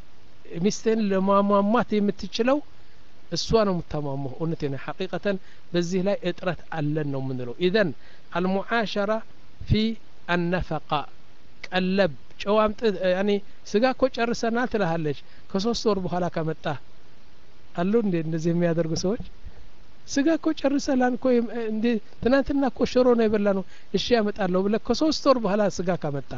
ሚስትን ለማሟሟት የምትችለው እሷ ነው የምታሟሟው። እውነት ነው ሐቂቀተን በዚህ ላይ እጥረት አለን ነው የምንለው። ኢዘን አልሙዓሸራ ፊ አነፈቃ ቀለብ ጨዋምጥ ያኔ ስጋ እኮ ጨርሰናል ትላለች ከሶስት ወር በኋላ ከመጣ አሉ እንዴ እንደዚህ የሚያደርጉ ሰዎች። ስጋ እኮ ጨርሰናል እኮ እንዴ ትናንትና እኮ ሽሮ ነው የበላነው እሺ ያመጣለሁ ብለህ ከሶስት ወር በኋላ ስጋ ከመጣ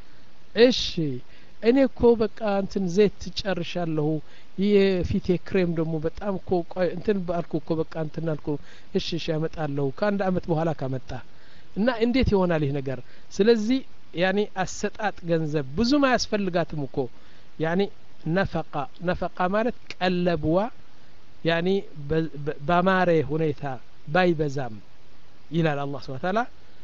እሺ እኔ እኮ በቃ እንትን ዘይት ጨርሻለሁ የፊቴ ክሬም ደግሞ በጣም እኮ እንትን ባልኩ እኮ በቃ እንትን አልኩ እሺ እሺ ያመጣለሁ ከአንድ አመት በኋላ ከመጣ እና እንዴት ይሆናል ይህ ነገር? ስለዚህ ያኒ አሰጣጥ ገንዘብ ብዙም አያስፈልጋትም እኮ ያኒ ነፈቃ ነፈቃ ማለት ቀለብዋ ያኒ በማረ ሁኔታ ባይበዛም ይላል አላህ Subhanahu Wa Ta'ala።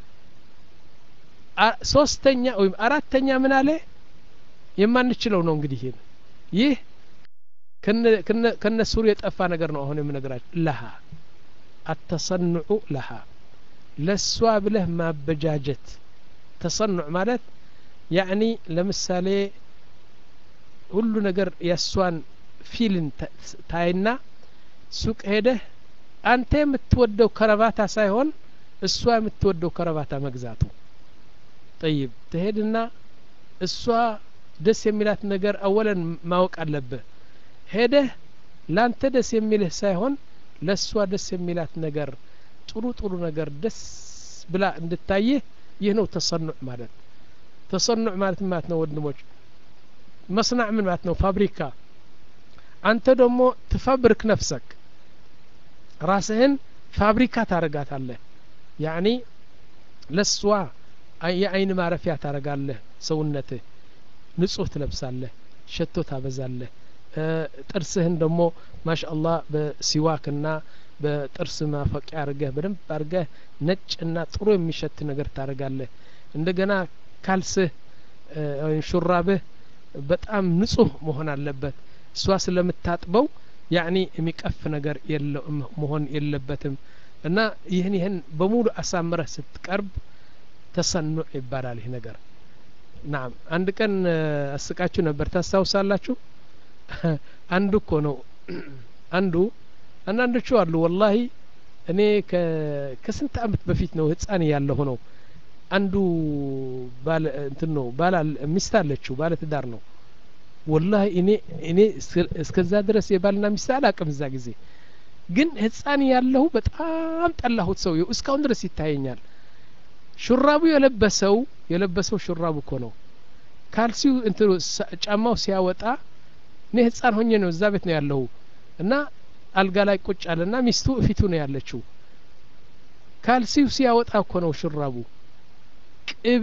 ሶስተኛ ወይም አራተኛ ምን አለ የማንችለው ነው እንግዲህ ይህ ከነ ከነሱር የጠፋ ነገር ነው። አሁን የምነግራችሁ ለሃ አተሰንዑ ለሃ ለሷ ብለህ ማበጃጀት። ተሰንዑ ማለት ያኒ ለምሳሌ ሁሉ ነገር ያሷን ፊልን ታይና ሱቅ ሄደህ አንተ የምትወደው ከረባታ ሳይሆን እሷ የምትወደው ከረባታ መግዛቱ። طيب ትሄድና እሷ ደስ የሚላት ነገር አወለን ማወቅ አለብህ። ሄደህ ላንተ ደስ የሚልህ ሳይሆን ለሷ ደስ የሚላት ነገር ጥሩ ጥሩ ነገር ደስ ብላ እንድታይህ ይህ ነው ተሰንዑ ማለት። ተሰንዑ ማለት ማለት ነው ወንድሞች መስናዕ ምን ማለት ነው? ፋብሪካ። አንተ ደግሞ ትፋብሪክ ነፍሰክ ራስህን ፋብሪካ ታረጋታለህ። ያኒ ለሷ የአይን ማረፊያ ታረጋለህ። ሰውነትህ ንጹህ ትለብሳለህ፣ ሸቶ ታበዛለህ። ጥርስህን ደግሞ ማሻአላህ በሲዋክና በጥርስ ማፈቂያ አርገህ በደንብ አርገህ ነጭና ጥሩ የሚሸት ነገር ታረጋለህ። እንደገና ካልስህ ሹራብህ በጣም ንጹህ መሆን አለበት። እሷ ስለምታጥበው ያኒ የሚቀፍ ነገር የለው መሆን የለበትም። እና ይህን ይህን በሙሉ አሳምረህ ስትቀርብ ተሰንዑ ይባላል ይህ ነገር። ናም አንድ ቀን አስቃችሁ ነበር ታስታውሳላችሁ? አንዱ እኮ ነው አንዱ አንዳንዶቹ አሉ ወላሂ እኔ ከስንት አመት በፊት ነው ህፃን ያለሁ ነው አንዱ ባለ እንትን ነው ባላ ሚስት አለችው ባለ ትዳር ነው ወላሂ እኔ እኔ እስከዛ ድረስ የባልና ሚስት አላቅም። እዛ ጊዜ ግን ህፃን ያለሁ በጣም ጠላሁት። ሰው እስካሁን ድረስ ይታየኛል። ሹራቡ የለበሰው የለበሰው ሹራቡ እኮ ነው ካልሲው እንትን ጫማው ሲያወጣ እኔ ህፃን ሆኜ ነው እዛ ቤት ነው ያለው እና አልጋ ላይ ቁጭ አለና ሚስቱ ፊቱ ነው ያለችው ካልሲው ሲያወጣ እኮ ነው ሽራቡ ቅቤ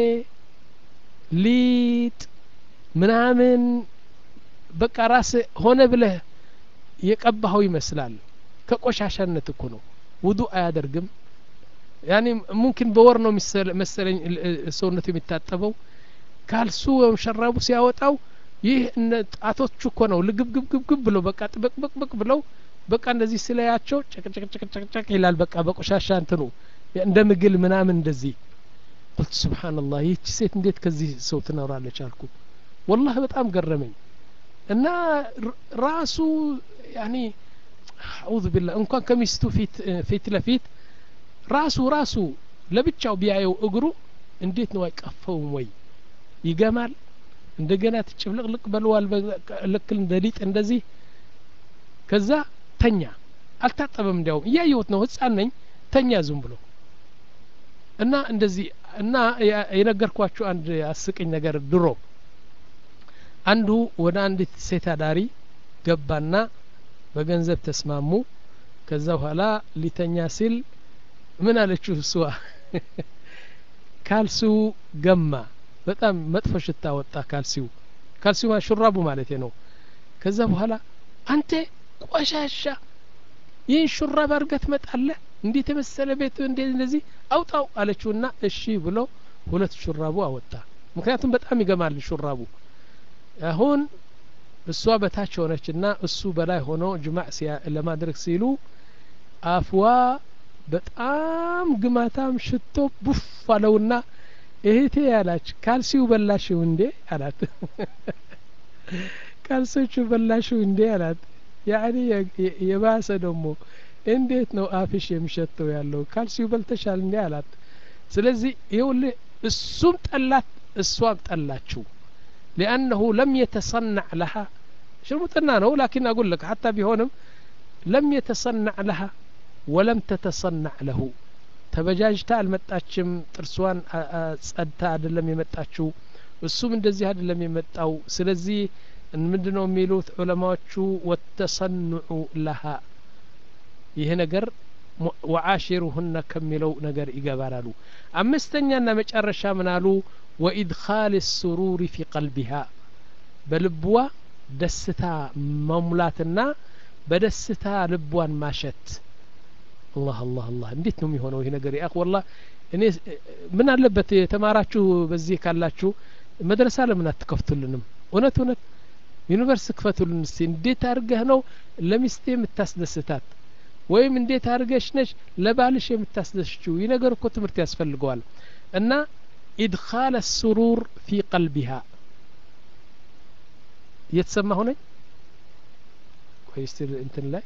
ሊጥ ምናምን በቃ ራስ ሆነ ብለህ የቀባው ይመስላል ከቆሻሻነት እኮ ነው ውዱእ አያደርግም ያኒ ሙምኪን በወር ነው መሰለኝ ሰውነቱ የሚታጠበው ካልሱ ወይም ሸራቡ ሲያወጣው ይህ ጣቶቹ እኮ ነው ልግብግብግብ ብለው በቃ ጥብቅብቅ ብለው በቃ እንደዚህ ስለያቸው ጨቅጨቅጨቅጨቅ ይላል በቃ በቆሻሻ እንትኑ እንደ ምግል ምናምን እንደዚህ قلت سبحان الله ይህች ሴት እንዴት ከዚህ ሰው ትኖራለች አልኩ والله በጣም ገረመኝ እና ራሱ ያኒ አዑዙ ቢላህ እንኳን ከሚስቱ ፊት ፊት ለፊት ራሱ ራሱ ለብቻው ቢያየው እግሩ እንዴት ነው አይቀፈውም ወይ ይገማል እንደገና ትጭፍልቅልቅ በለዋል ለክል እንደሊጥ እንደዚህ ከዛ ተኛ አልታጠበም እንዲያው እያየሁት ነው ህፃን ነኝ ተኛ ዝም ብሎ እና እንደዚህ እና የነገርኳችሁ አንድ አስቀኝ ነገር ድሮ አንዱ ወደ አንዲት ሴት አዳሪ ገባና በገንዘብ ተስማሙ ከዛ በኋላ ሊተኛ ሲል ምን አለችው እሷ ካልሱ ገማ በጣም መጥፎ ሽታ ወጣ ካልሲው ካልሲው ማሽራቡ ማለት ነው ከዛ በኋላ አንተ ቆሻሻ ይህን ሹራብ አርገት መጣለ እንዴት ተመሰለ ቤት እንዴት እንደዚህ አውጣው አለችውና እሺ ብሎ ሁለት ሹራቡ አወጣ ምክንያቱም በጣም ይገማል ሹራቡ አሁን እሷ በታች ሆነችና እሱ በላይ ሆኖ ጅማዕ ለማድረግ ሲሉ አፍዋ በጣም ግማታም ሽቶ ቡፍ አለውና እህቴ ያላች ካልሲው በላሽው እንዴ አላት ካልሶቹ በላሽው እንዴ አላት ያኒ የባሰ ደሞ እንዴት ነው አፍሽ የሚሸተው ያለው ካልሲው በልተሻል እንዴ አላት ስለዚህ ይኸውልህ እሱም ጠላት እሷም ጠላችው لأنه لم يتصنع لها شرمتنا ነው لكن أقول لك حتى بيهونم لم يتصنع لها ولم تتصنع له ተበጃጅታ አልመጣችም ጥርሷን ጸድታ አይደለም የመጣችው እሱም እንደዚህ አይደለም የመጣው ስለዚህ ምንድነው የሚሉት ዑለማዎቹ ወተሰንዑ لها ይሄ ነገር ወዓሽሩሁነ ከሚለው ነገር ይገባራሉ አምስተኛና መጨረሻ ምን አሉ وإدخال السرور في قلبها بلبوا دستا مملاتنا بدستا لبوان ماشت الله الله الله እንዴት ነው የሚሆነው ይሄ ነገር ያክ والله እኔ ምን አለበት ተማራችሁ በዚህ ካላችሁ መድረሳ ለምን አትከፍቱልንም እውነት እውነት ዩኒቨርሲቲ ክፈቱልን እስቲ እንዴት አርገህ ነው ለሚስቴ የምታስደስታት ወይም እንዴት አርገሽ ነሽ ለባልሽ የምታስደስችው ይሄ ነገር እኮ ትምህርት ያስፈልገዋል እና إدخال السرور في قلبها يتسمى هنا ويستر انت لا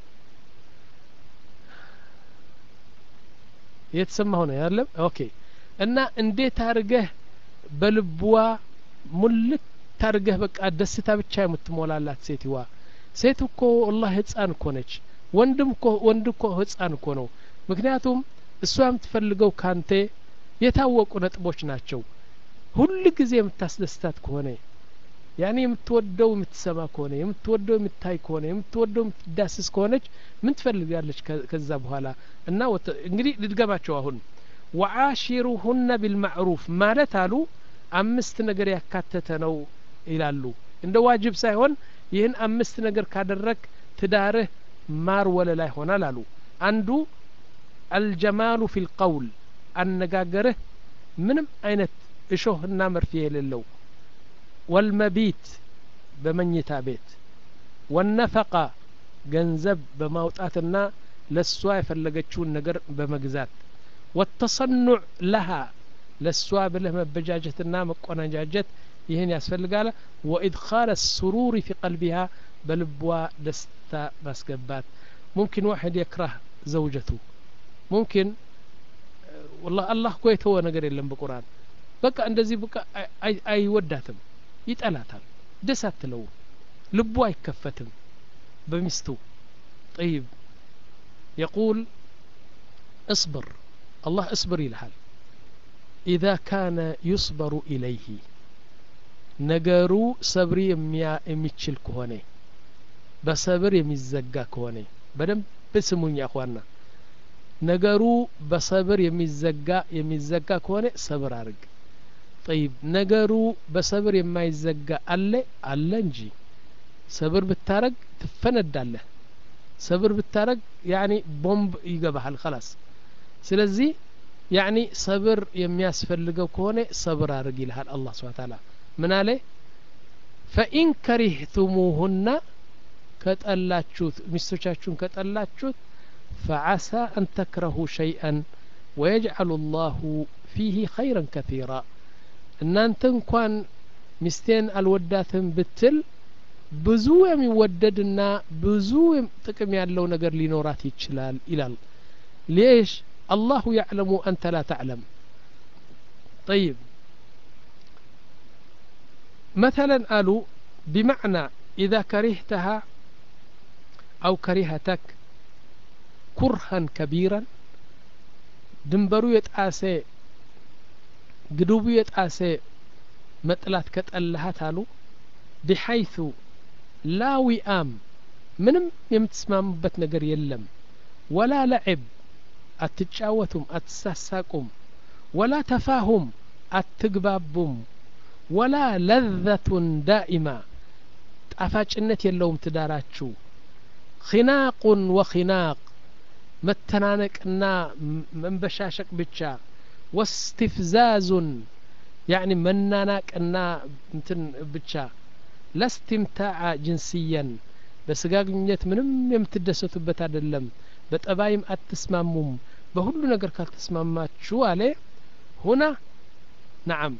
يتسمى هنا يعلم اوكي ان اندي تارجه بلبوا ملك تارجه بقى دستا ብቻ የምትሞላላት ሴትዋ ሴት እኮ والله ህፃን እኮ ነች ወንድም እኮ ወንድ እኮ ህፃን እኮ ነው ምክንያቱም እሷ የምትፈልገው ካንተ የታወቁ ነጥቦች ናቸው ሁሉ ጊዜ የምታስደስታት ከሆነ ያኔ የምትወደው የምትሰማ ከሆነ የምትወደው የምታይ ከሆነ የምትወደው የምትዳስስ ከሆነች ምን ትፈልጋለች ከዛ በኋላ እና እንግዲህ ልድገማቸው አሁን ወዓሽሩሁነ ቢልማዕሩፍ ማለት አሉ አምስት ነገር ያካተተ ነው ይላሉ እንደ ዋጅብ ሳይሆን ይህን አምስት ነገር ካደረክ ትዳርህ ማር ወለላ ይሆናል አሉ አንዱ አልጀማሉ ፊል ቀውል አነጋገርህ ምንም አይነት እሾህና መርፌ የሌለው ወልመቢት በመኝታ ቤት ወነፈቃ ገንዘብ በማውጣትና ለሷ የፈለገችውን ነገር በመግዛት ወተሰኑዕ ለሃ ለሷ ብለህ መበጃጀትና መቆናጃጀት ይህን ያስፈልጋል ወኢድኻል السرور في قلبها በልቧ ደስታ ማስገባት ممكن واحد يكره زوجته ممكن والله الله እኮ የተወ ነገር የለም በቁርአን በቃ እንደዚህ በቃ አይወዳትም ይጠላታል ደስ አትለው ልቡ አይከፈትም በሚስቱ طيب يقول اصبر الله اصبر ይልሃል إذا كان يصبر إليه ነገሩ ሰብሪ የሚችል ከሆነ በሰብር የሚዘጋ ከሆነ በደንብ ስሙኝ አخواና ነገሩ በሰብር የሚዘጋ የሚዘጋ ከሆነ ሰብር አርግ طيب ነገሩ በሰብር የማይዘጋ አለ አለ እንጂ ሰብር ብታረግ ትፈነዳለህ ሰብር ብታረግ يعني ቦምብ ይገባሃል خلاص ስለዚህ يعني ሰብር የሚያስፈልገው ከሆነ ሰብር አርግ ይልሃል አላህ Subhanahu Ta'ala ምን አለ فإن كرهتموهن ከጠላችሁት ሚስቶቻችሁን ከጠላችሁት فعسى أن تكرهوا شيئا ويجعل الله فيه خيرا كثيرا እናንተ እንኳን ሚስቴን አልወዳትም ብትል ብዙ የሚወደድና ብዙ ጥቅም ያለው ነገር ሊኖራት ይችላል ይላል ليش الله يعلم أنت لا تعلم طيب مثلا قالوا بمعنى إذا كرهتها أو كرهتك كرها كبيرا دنبرو يتآسي قدوبو يتآسي مطلات كتألهات قالوا بحيث لا وئام منم يمتسمامبت نجر يلم ولا لعب أتتشاوتم أتساساكم ولا تفاهم أتقبابم ولا لذة دائمة أفاجنت يلوم تداراتشو خناق وخناق متنانكنا منبشاشك بتشا واستفزاز يعني منانكنا متن بتشا لا استمتاع جنسيا بس قاقنيت منم يمتدسوت بتادلم بتأبايم أتسمامم بهلو نقر كالتسمامات شو عليه هنا نعم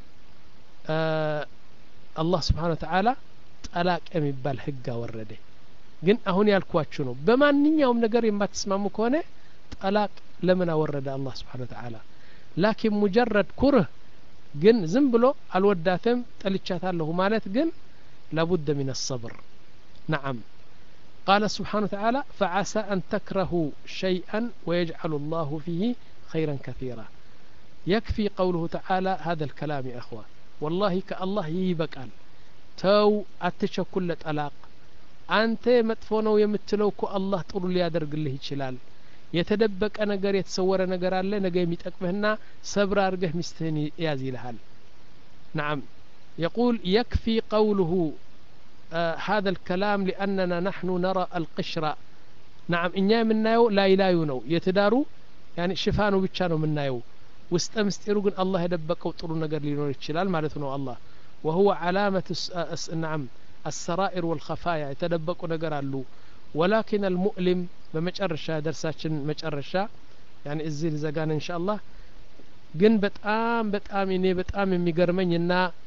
آه الله سبحانه وتعالى طلاق የሚባል ህግ አወረደ ግን አሁን ያልኳችሁ ነው በማንኛውም ነገር የማትስማሙ ከሆነ ጠላቅ ለምን አወረደ አላህ Subhanahu Wa Ta'ala لكن مجرد كره ግን ዝም ብሎ አልወዳተም ጠልቻታለሁ ማለት ግን لابد من الصبر نعم قال سبحانه وتعالى فعسى أن تكرهوا شيئا ويجعل الله فيه خيرا كثيرا يكفي قوله تعالى هذا الكلام يا أخوة والله كالله يبقال تو أتشكل طلاق أنت مدفونو يمتلوكو الله طول لي يادرقله يشلال يتدبك ነገር የተሰወረ ነገር አለ ነገ የሚጠቅምህና ሰብር አርገህ ሚስትህን ያዝ ይልሃል نعم يقول يكفي قوله آه هذا الكلام لأننا نحن نرى القشرة نعم إنيا منايو لا يلايو نو يتدارو يعني شفانو بيتشانو منايو واستمستيرو قن الله يدبكو طول ነገር ሊኖር ይችላል ማለት ነው الله وهو علامة نعم السرائر والخفايا يتدبكو ነገር አሉ ولكن المؤلم بمጨረሻ درساችን መጨረሻ يعني እዚህ ልዘጋን ان شاء الله ግን በጣም በጣም እኔ በጣም የሚገርመኝና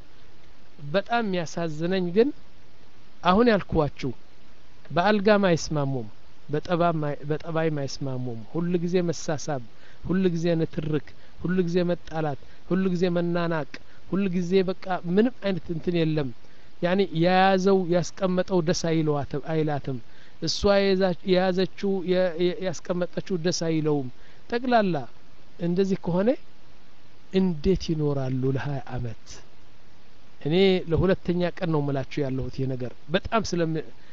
በጣም የሚያሳዝነኝ ግን አሁን ያልኳችሁ በአልጋ ማይስማሙም በጠባም በጠባይ ማይስማሙም ሁሉ ጊዜ መሳሳብ ሁሉ ጊዜ ንትርክ ሁሉ ጊዜ መጣላት ሁሉ ጊዜ መናናቅ ሁሉ ጊዜ በቃ ምንም አይነት እንትን የለም يعني ያያዘው ያስቀመጠው ደስ አይለዋትም አይላትም እሷ የያዘችው ያስቀመጠችው ደስ አይለውም ጠቅላላ እንደዚህ ከሆነ እንዴት ይኖራሉ ለ20 አመት እኔ ለሁለተኛ ቀን ነው መላችሁ ያለሁት ይሄ ነገር በጣም ስለም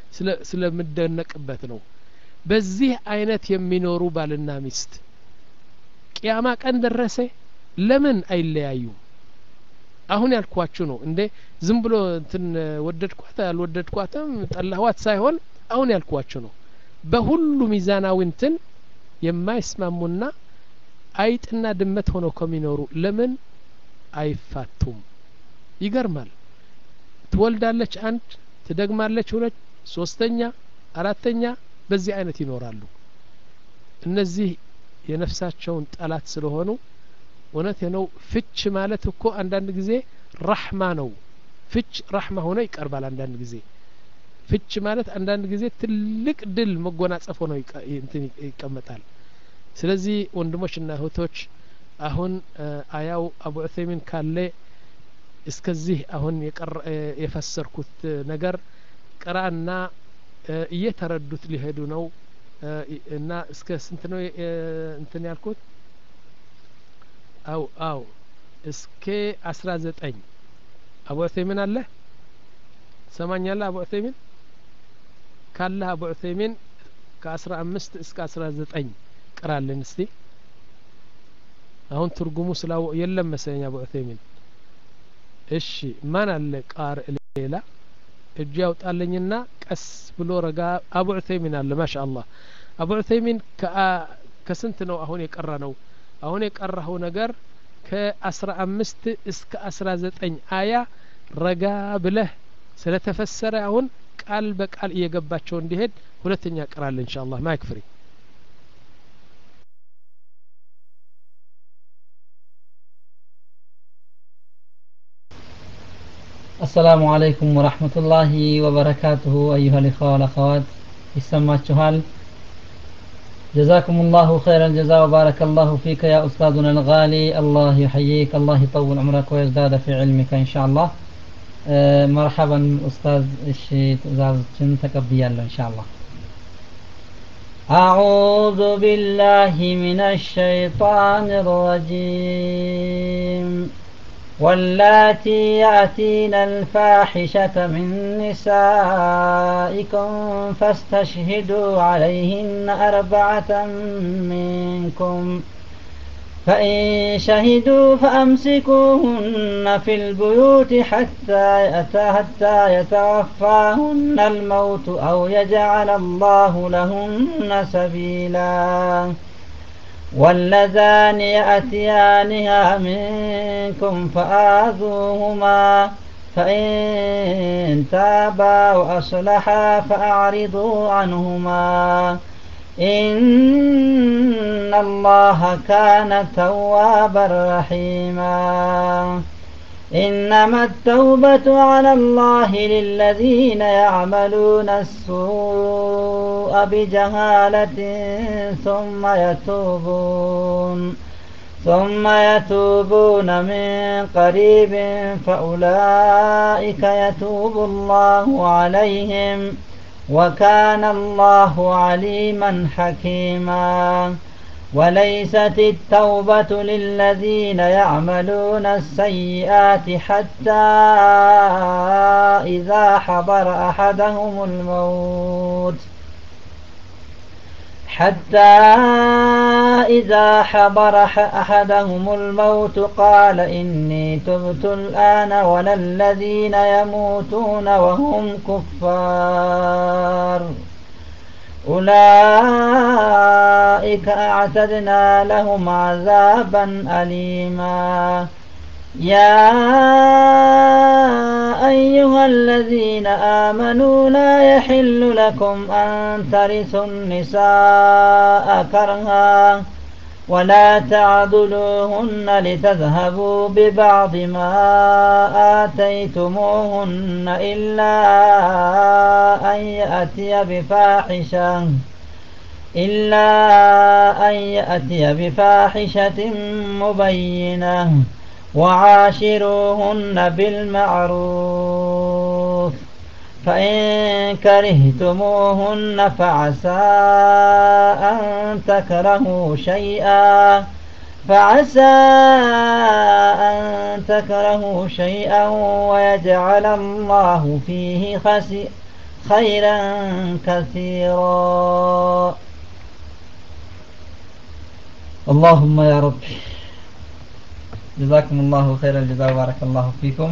ስለምደነቅበት ነው በዚህ አይነት የሚኖሩ ባልና ሚስት ቂያማ ቀን ደረሰ ለምን አይለያዩ አሁን ያልኳችሁ ነው እንዴ ዝም ብሎ እንትን ወደድኳት አልወደድኳትም ጠላኋት ሳይሆን አሁን ያልኳችሁ ነው በሁሉ ሚዛናዊ እንትን የማይስማሙና አይጥና ድመት ሆነው ከሚኖሩ ለምን አይፋቱም ይገርማል ትወልዳለች አንድ ትደግማለች ሁለት ሶስተኛ አራተኛ በዚህ አይነት ይኖራሉ እነዚህ የነፍሳቸውን ጠላት ስለሆኑ እውነት ነው ፍች ማለት እኮ አንዳንድ ጊዜ ረህማ ነው ፍች ረህማ ሆነ ይቀርባል አንዳንድ ጊዜ ፍች ማለት አንዳንድ ጊዜ ትልቅ ድል መጎናጸፍ ሆኖ እንትን ይቀመጣል ስለዚህ ወንድሞችና እህቶች አሁን አያው አቡ ዑሰይሚን ካለ እስከዚህ አሁን የፈሰርኩት ነገር ቅራና እየተረዱት ሊሄዱ ነው እና እስከ ስንት ነው እንትን ያልኩት አው አው እስከ አስራ ዘጠኝ አቡ ዑሰይሚን አለ ሰማኛለ አቡ ዑሰይሚን ካለ አቡ ዑሰይሚን ከ15 እስከ አስራ ዘጠኝ ቅራልን እስቲ አሁን ትርጉሙ ስላው የለም መሰለኝ አቡ ዑሰይሚን እሺ ማን አለ ቃር ሌላ እጅ ያውጣልኝና ቀስ ብሎ ረጋ አቡ ዑሰይሚን አለ ማሻአላህ አቡ ዑሰይሚን ከስንት ነው አሁን የቀራ ነው አሁን የቀራው ነገር ከ15 እስከ አስራ ዘጠኝ አያ ረጋ ብለህ ስለተፈሰረ አሁን ቃል በቃል እየገባቸው እንዲሄድ ሁለተኛ ቀራል ኢንሻአላህ ማይክ ፍሪ السلام عليكم ورحمة الله وبركاته أيها الإخوة والأخوات يسمعتشوهال جزاكم الله خير الجزاء وبارك الله فيك يا أستاذنا الغالي الله يحييك الله يطول عمرك ويزداد في علمك إن شاء الله أه مرحبا أستاذ الشيخ زازتشن تقبيا إن شاء الله أعوذ بالله من الشيطان الرجيم واللاتي يأتين الفاحشة من نسائكم فاستشهدوا عليهن أربعة منكم فإن شهدوا فأمسكوهن في البيوت حتى حتى يتوفاهن الموت أو يجعل الله لهن سبيلا واللذان يأتيانها منكم فآذوهما فإن تابا وأصلحا فأعرضوا عنهما إن الله كان توابا رحيما إنما التوبة على الله للذين يعملون السوء بجهالة ثم يتوبون ثم يتوبون من قريب فأولئك يتوب الله عليهم وكان الله عليما حكيما وليست التوبة للذين يعملون السيئات حتى إذا حضر أحدهم الموت حتى إذا حضر أحدهم الموت قال إني تبت الآن ولا الذين يموتون وهم كفار أولئك أعتدنا لهم عذابا أليما يا أيها الذين آمنوا لا يحل لكم أن ترثوا النساء كرها ولا تعضلوهن لتذهبوا ببعض ما آتيتموهن إلا أن يأتي بفاحشة إلا أن يأتي بفاحشة مبينة وعاشروهن بالمعروف فإن كرهتموهن فعسى أن تكرهوا شيئا فعسى أن تكرهوا شيئا ويجعل الله فيه خيرا كثيرا اللهم يا رب جزاكم الله خير الجزاء وبارك الله فيكم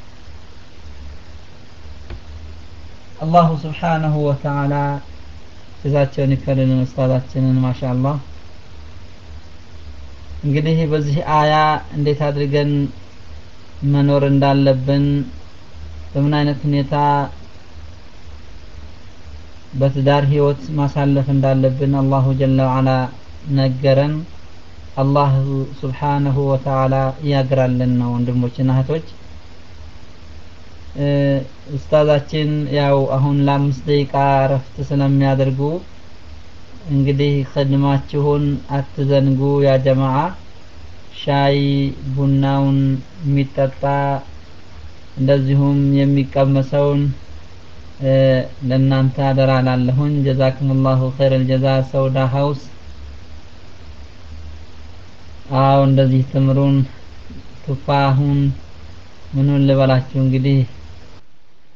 الله سبحانه وتعالى جزاቸውን ይክፈልልን ኡስታዛችንን ማሻአላህ እንግዲህ በዚህ አያ እንዴት አድርገን መኖር እንዳለብን በምን አይነት ሁኔታ በትዳር ህይወት ማሳለፍ እንዳለብን አላሁ ጀለ ወዐላ ነገረን አላህ ሱብሓነሁ ወተዓላ ያግራልን ነው ወንድሞችና እህቶች ኡስታዛችን ያው አሁን ለአምስት ደቂቃ ረፍት ስለሚያደርጉ እንግዲህ ኸድማችሁን አትዘንጉ ያ ጀማዓ ሻይ ቡናውን የሚጠጣ እንደዚሁም የሚቀመሰውን ለእናንተ አደራ ላለሁኝ ጀዛኩሙላሁ ኸይረል ጀዛ ሰውዳ ሃውስ አው እንደዚህ ትምሩን ቱፋሁን ምኑን ልበላችሁ እንግዲህ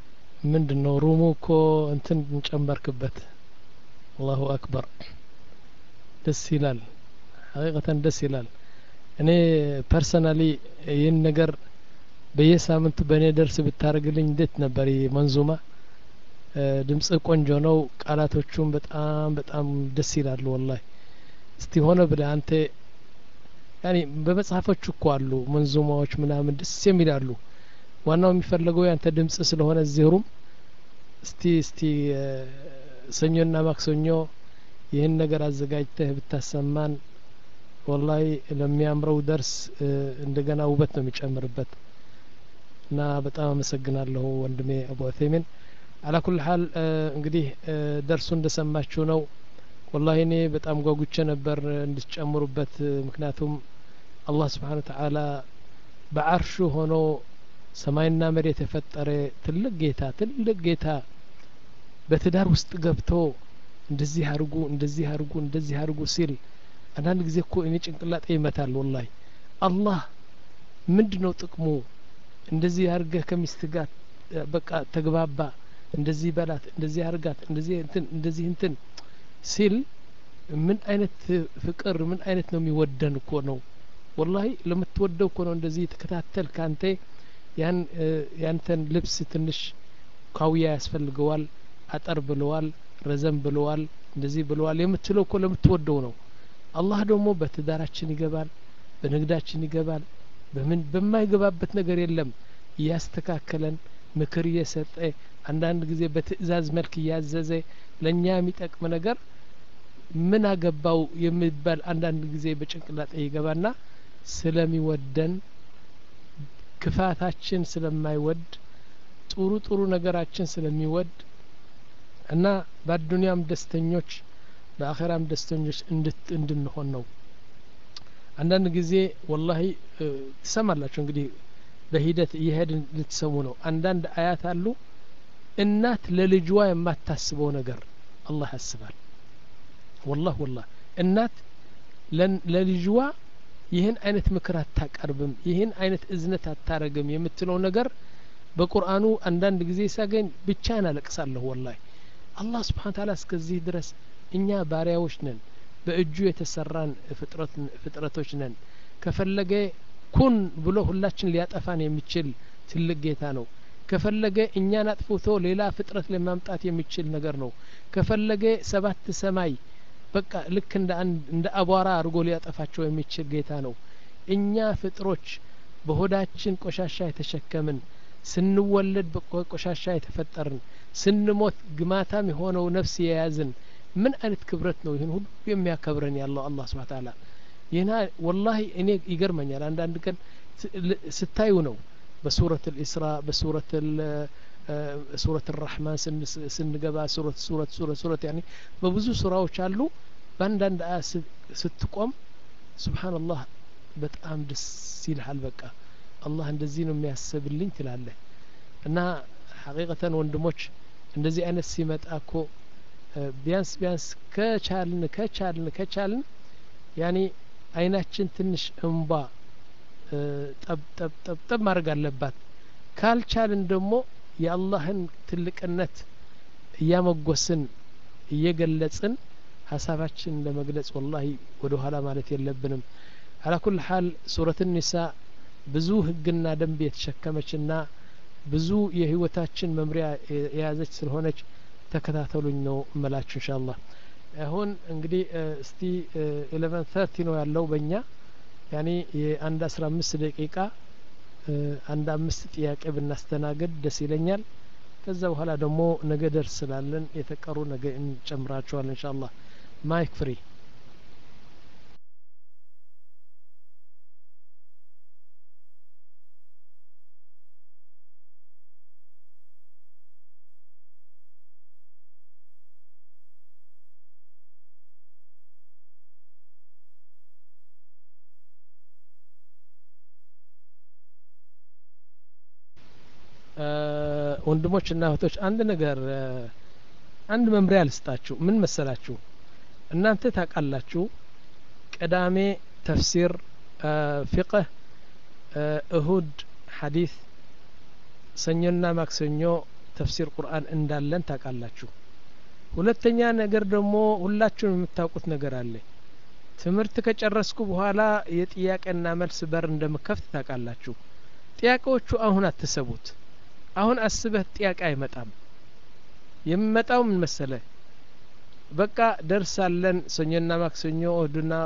ምንድነው ሩሙ እኮ እንትን እንጨመርክበት አላሁ አክበር ደስ ይላል ሐቂቀተን ደስ ይላል እኔ ፐርሰናሊ ይህን ነገር በየሳምንቱ በእኔ ደርስ ብታረግልኝ እንዴት ነበር መንዙማ ድምጽ ቆንጆ ነው ቃላቶቹም በጣም በጣም ደስ ይላሉ ወላሂ እስቲ ሆነ ብለ አንተ ያኒ በመጽሐፎች እኮ አሉ መንዙማዎች ምናምን ደስ የሚላሉ ዋናው የሚፈልገው ያንተ ድምጽ ስለሆነ እዚህሩም እስቲ እስቲ ሰኞና ማክሰኞ ይህን ነገር አዘጋጅተህ ብታሰማን ወላሂ ለሚያምረው ደርስ እንደገና ውበት ነው የሚጨምርበት እና በጣም አመሰግናለሁ ወንድሜ አቡ ዑሰይሚን على كل حال እንግዲህ ደርሱ እንደሰማችሁ ነው والله እኔ በጣም ጓጉቼ ነበር እንድትጨምሩበት ምክንያቱም አላህ Subhanahu Wa Ta'ala በአርሹ ሆኖ ሰማይና መሬት የፈጠረ ትልቅ ጌታ ትልቅ ጌታ በትዳር ውስጥ ገብቶ እንደዚህ አርጉ እንደዚህ አርጉ እንደዚህ አርጉ ሲል አንዳንድ ጊዜ እኮ እኔ ጭንቅላጤ ይመታል والله አላህ ምንድነው ጥቅሙ እንደዚህ አርገህ ከሚስት ጋር በቃ ተግባባ እንደዚህ በላት እንደዚህ አርጋት እንደዚህ እንትን እንደዚህ እንትን ሲል ምን አይነት ፍቅር ምን አይነት ነው የሚወደን እኮ ነው والله ለምትወደው እኮ ነው እንደዚህ ተከታተል ካንተ ያን ያንተን ልብስ ትንሽ ካውያ ያስፈልገዋል አጠር ብለዋል ረዘም ብለዋል እንደዚህ ብለዋል የምትለው እኮ ለምትወደው ነው አላህ ደግሞ በትዳራችን ይገባል በንግዳችን ይገባል በምን በማይገባበት ነገር የለም ያስተካከለን ምክር እየሰጠ አንዳንድ ጊዜ በትእዛዝ መልክ ያዘዘ ለኛ የሚጠቅም ነገር ምን አገባው የሚባል አንዳንድ ጊዜ በጭንቅላጤ ይገባና ስለሚወደን ክፋታችን ስለማይወድ ጥሩ ጥሩ ነገራችን ስለሚወድ እና በአዱንያም ደስተኞች በአኺራም ደስተኞች እንድንሆን ነው አንዳንድ ጊዜ ወላሂ ትሰማላችሁ እንግዲህ በሂደት እየሄድን ልትሰሙ ነው አንዳንድ አያት አሉ እናት ለልጅዋ የማታስበው ነገር አላህ ያስባል والله والله እናት ለልጅዋ ይህን አይነት ምክር አታቀርብም ይህን አይነት እዝነት አታረግም የምትለው ነገር በቁርአኑ አንዳንድ ጊዜ ሳገኝ ብቻዬን አለቅሳለሁ والله አላህ Subhanahu Ta'ala እስከዚህ ድረስ እኛ ባሪያዎች ነን በእጁ የተሰራን ፍጥረት ፍጥረቶች ነን ከፈለገ ኩን ብሎ ሁላችን ሊያጠፋን የሚችል ትልቅ ጌታ ነው ከፈለገ እኛን አጥፍቶ ሌላ ፍጥረት ለማምጣት የሚችል ነገር ነው ከፈለገ ሰባት ሰማይ በቃ ልክ እንደ አንድ እንደ አቧራ አድርጎ ሊያጠፋቸው የሚችል ጌታ ነው እኛ ፍጥሮች በሆዳችን ቆሻሻ የተሸከምን ስንወለድ በቆሻሻ የተፈጠርን ስንሞት ግማታም የሆነው ነፍስ የያዝን ምን አይነት ክብረት ነው ይሄን ሁሉ የሚያከብረን ያለው አላህ Subhanahu Wa Ta'ala ይና والله እኔ ይገርመኛል አንዳንድ ቀን ስታዩ ነው በሱረት الإسراء በሱረት ሱረት الرحمن ስንገባ ሱረት ሱረት ሱረት ሱረት يعني በብዙ ሱራዎች አሉ በአንዳንድ አያት ስትቆም ሱብሃንአላህ በጣም ደስ ይልሃል በቃ አላህ እንደዚህ ነው የሚያስብልኝ ትላለህ እና ሐቂቀተን ወንድሞች እንደዚህ አይነት ሲመጣ እኮ ቢያንስ ቢያንስ ከቻልን ከቻልን ከቻልን ያኒ አይናችን ትንሽ እንባ ጠብ ጠብ ጠብ ጠብ ማድረግ አለባት ካልቻልን ደግሞ የአላህን ትልቅነት እያመጎስን እየገለጽን ሐሳባችን ለመግለጽ والله ወደ ኋላ ማለት የለብንም على كل حال ሱረቱ ኒሳ ብዙ ህግና ደንብ የተሸከመችና ብዙ የህይወታችን መምሪያ የያዘች ስለሆነች ተከታተሉኝ ነው መላችሁ ኢንሻአላህ አሁን እንግዲህ እስቲ eleven thirty ነው ያለው በእኛ ያኒ የአንድ አስራ አምስት ደቂቃ አንድ አምስት ጥያቄ ብናስተናግድ ደስ ይለኛል ከዛ በኋላ ደግሞ ነገ ደርስ ስላለን የተቀሩ ነገ እንጨምራቸዋለን ኢንሻአላህ ማይክ ፍሪ ወንድሞችና እህቶች አንድ ነገር አንድ መምሪያ ልስጣችሁ ምን መሰላችሁ እናንተ ታቃላችሁ ቅዳሜ ተፍሲር ፍቅህ እሁድ ሐዲስ ሰኞና ማክሰኞ ተፍሲር ቁርአን እንዳለን ታውቃላችሁ ሁለተኛ ነገር ደግሞ ሁላችሁም የምታውቁት ነገር አለ ትምህርት ከጨረስኩ በኋላ የጥያቄና መልስ በር እንደምከፍት ታውቃላችሁ ጥያቄዎቹ አሁን አትሰቡት አሁን አስበህ ጥያቄ አይመጣም የሚመጣው ምን መሰለ በቃ ደርሳለን ሰኞና ማክሰኞ እሁድና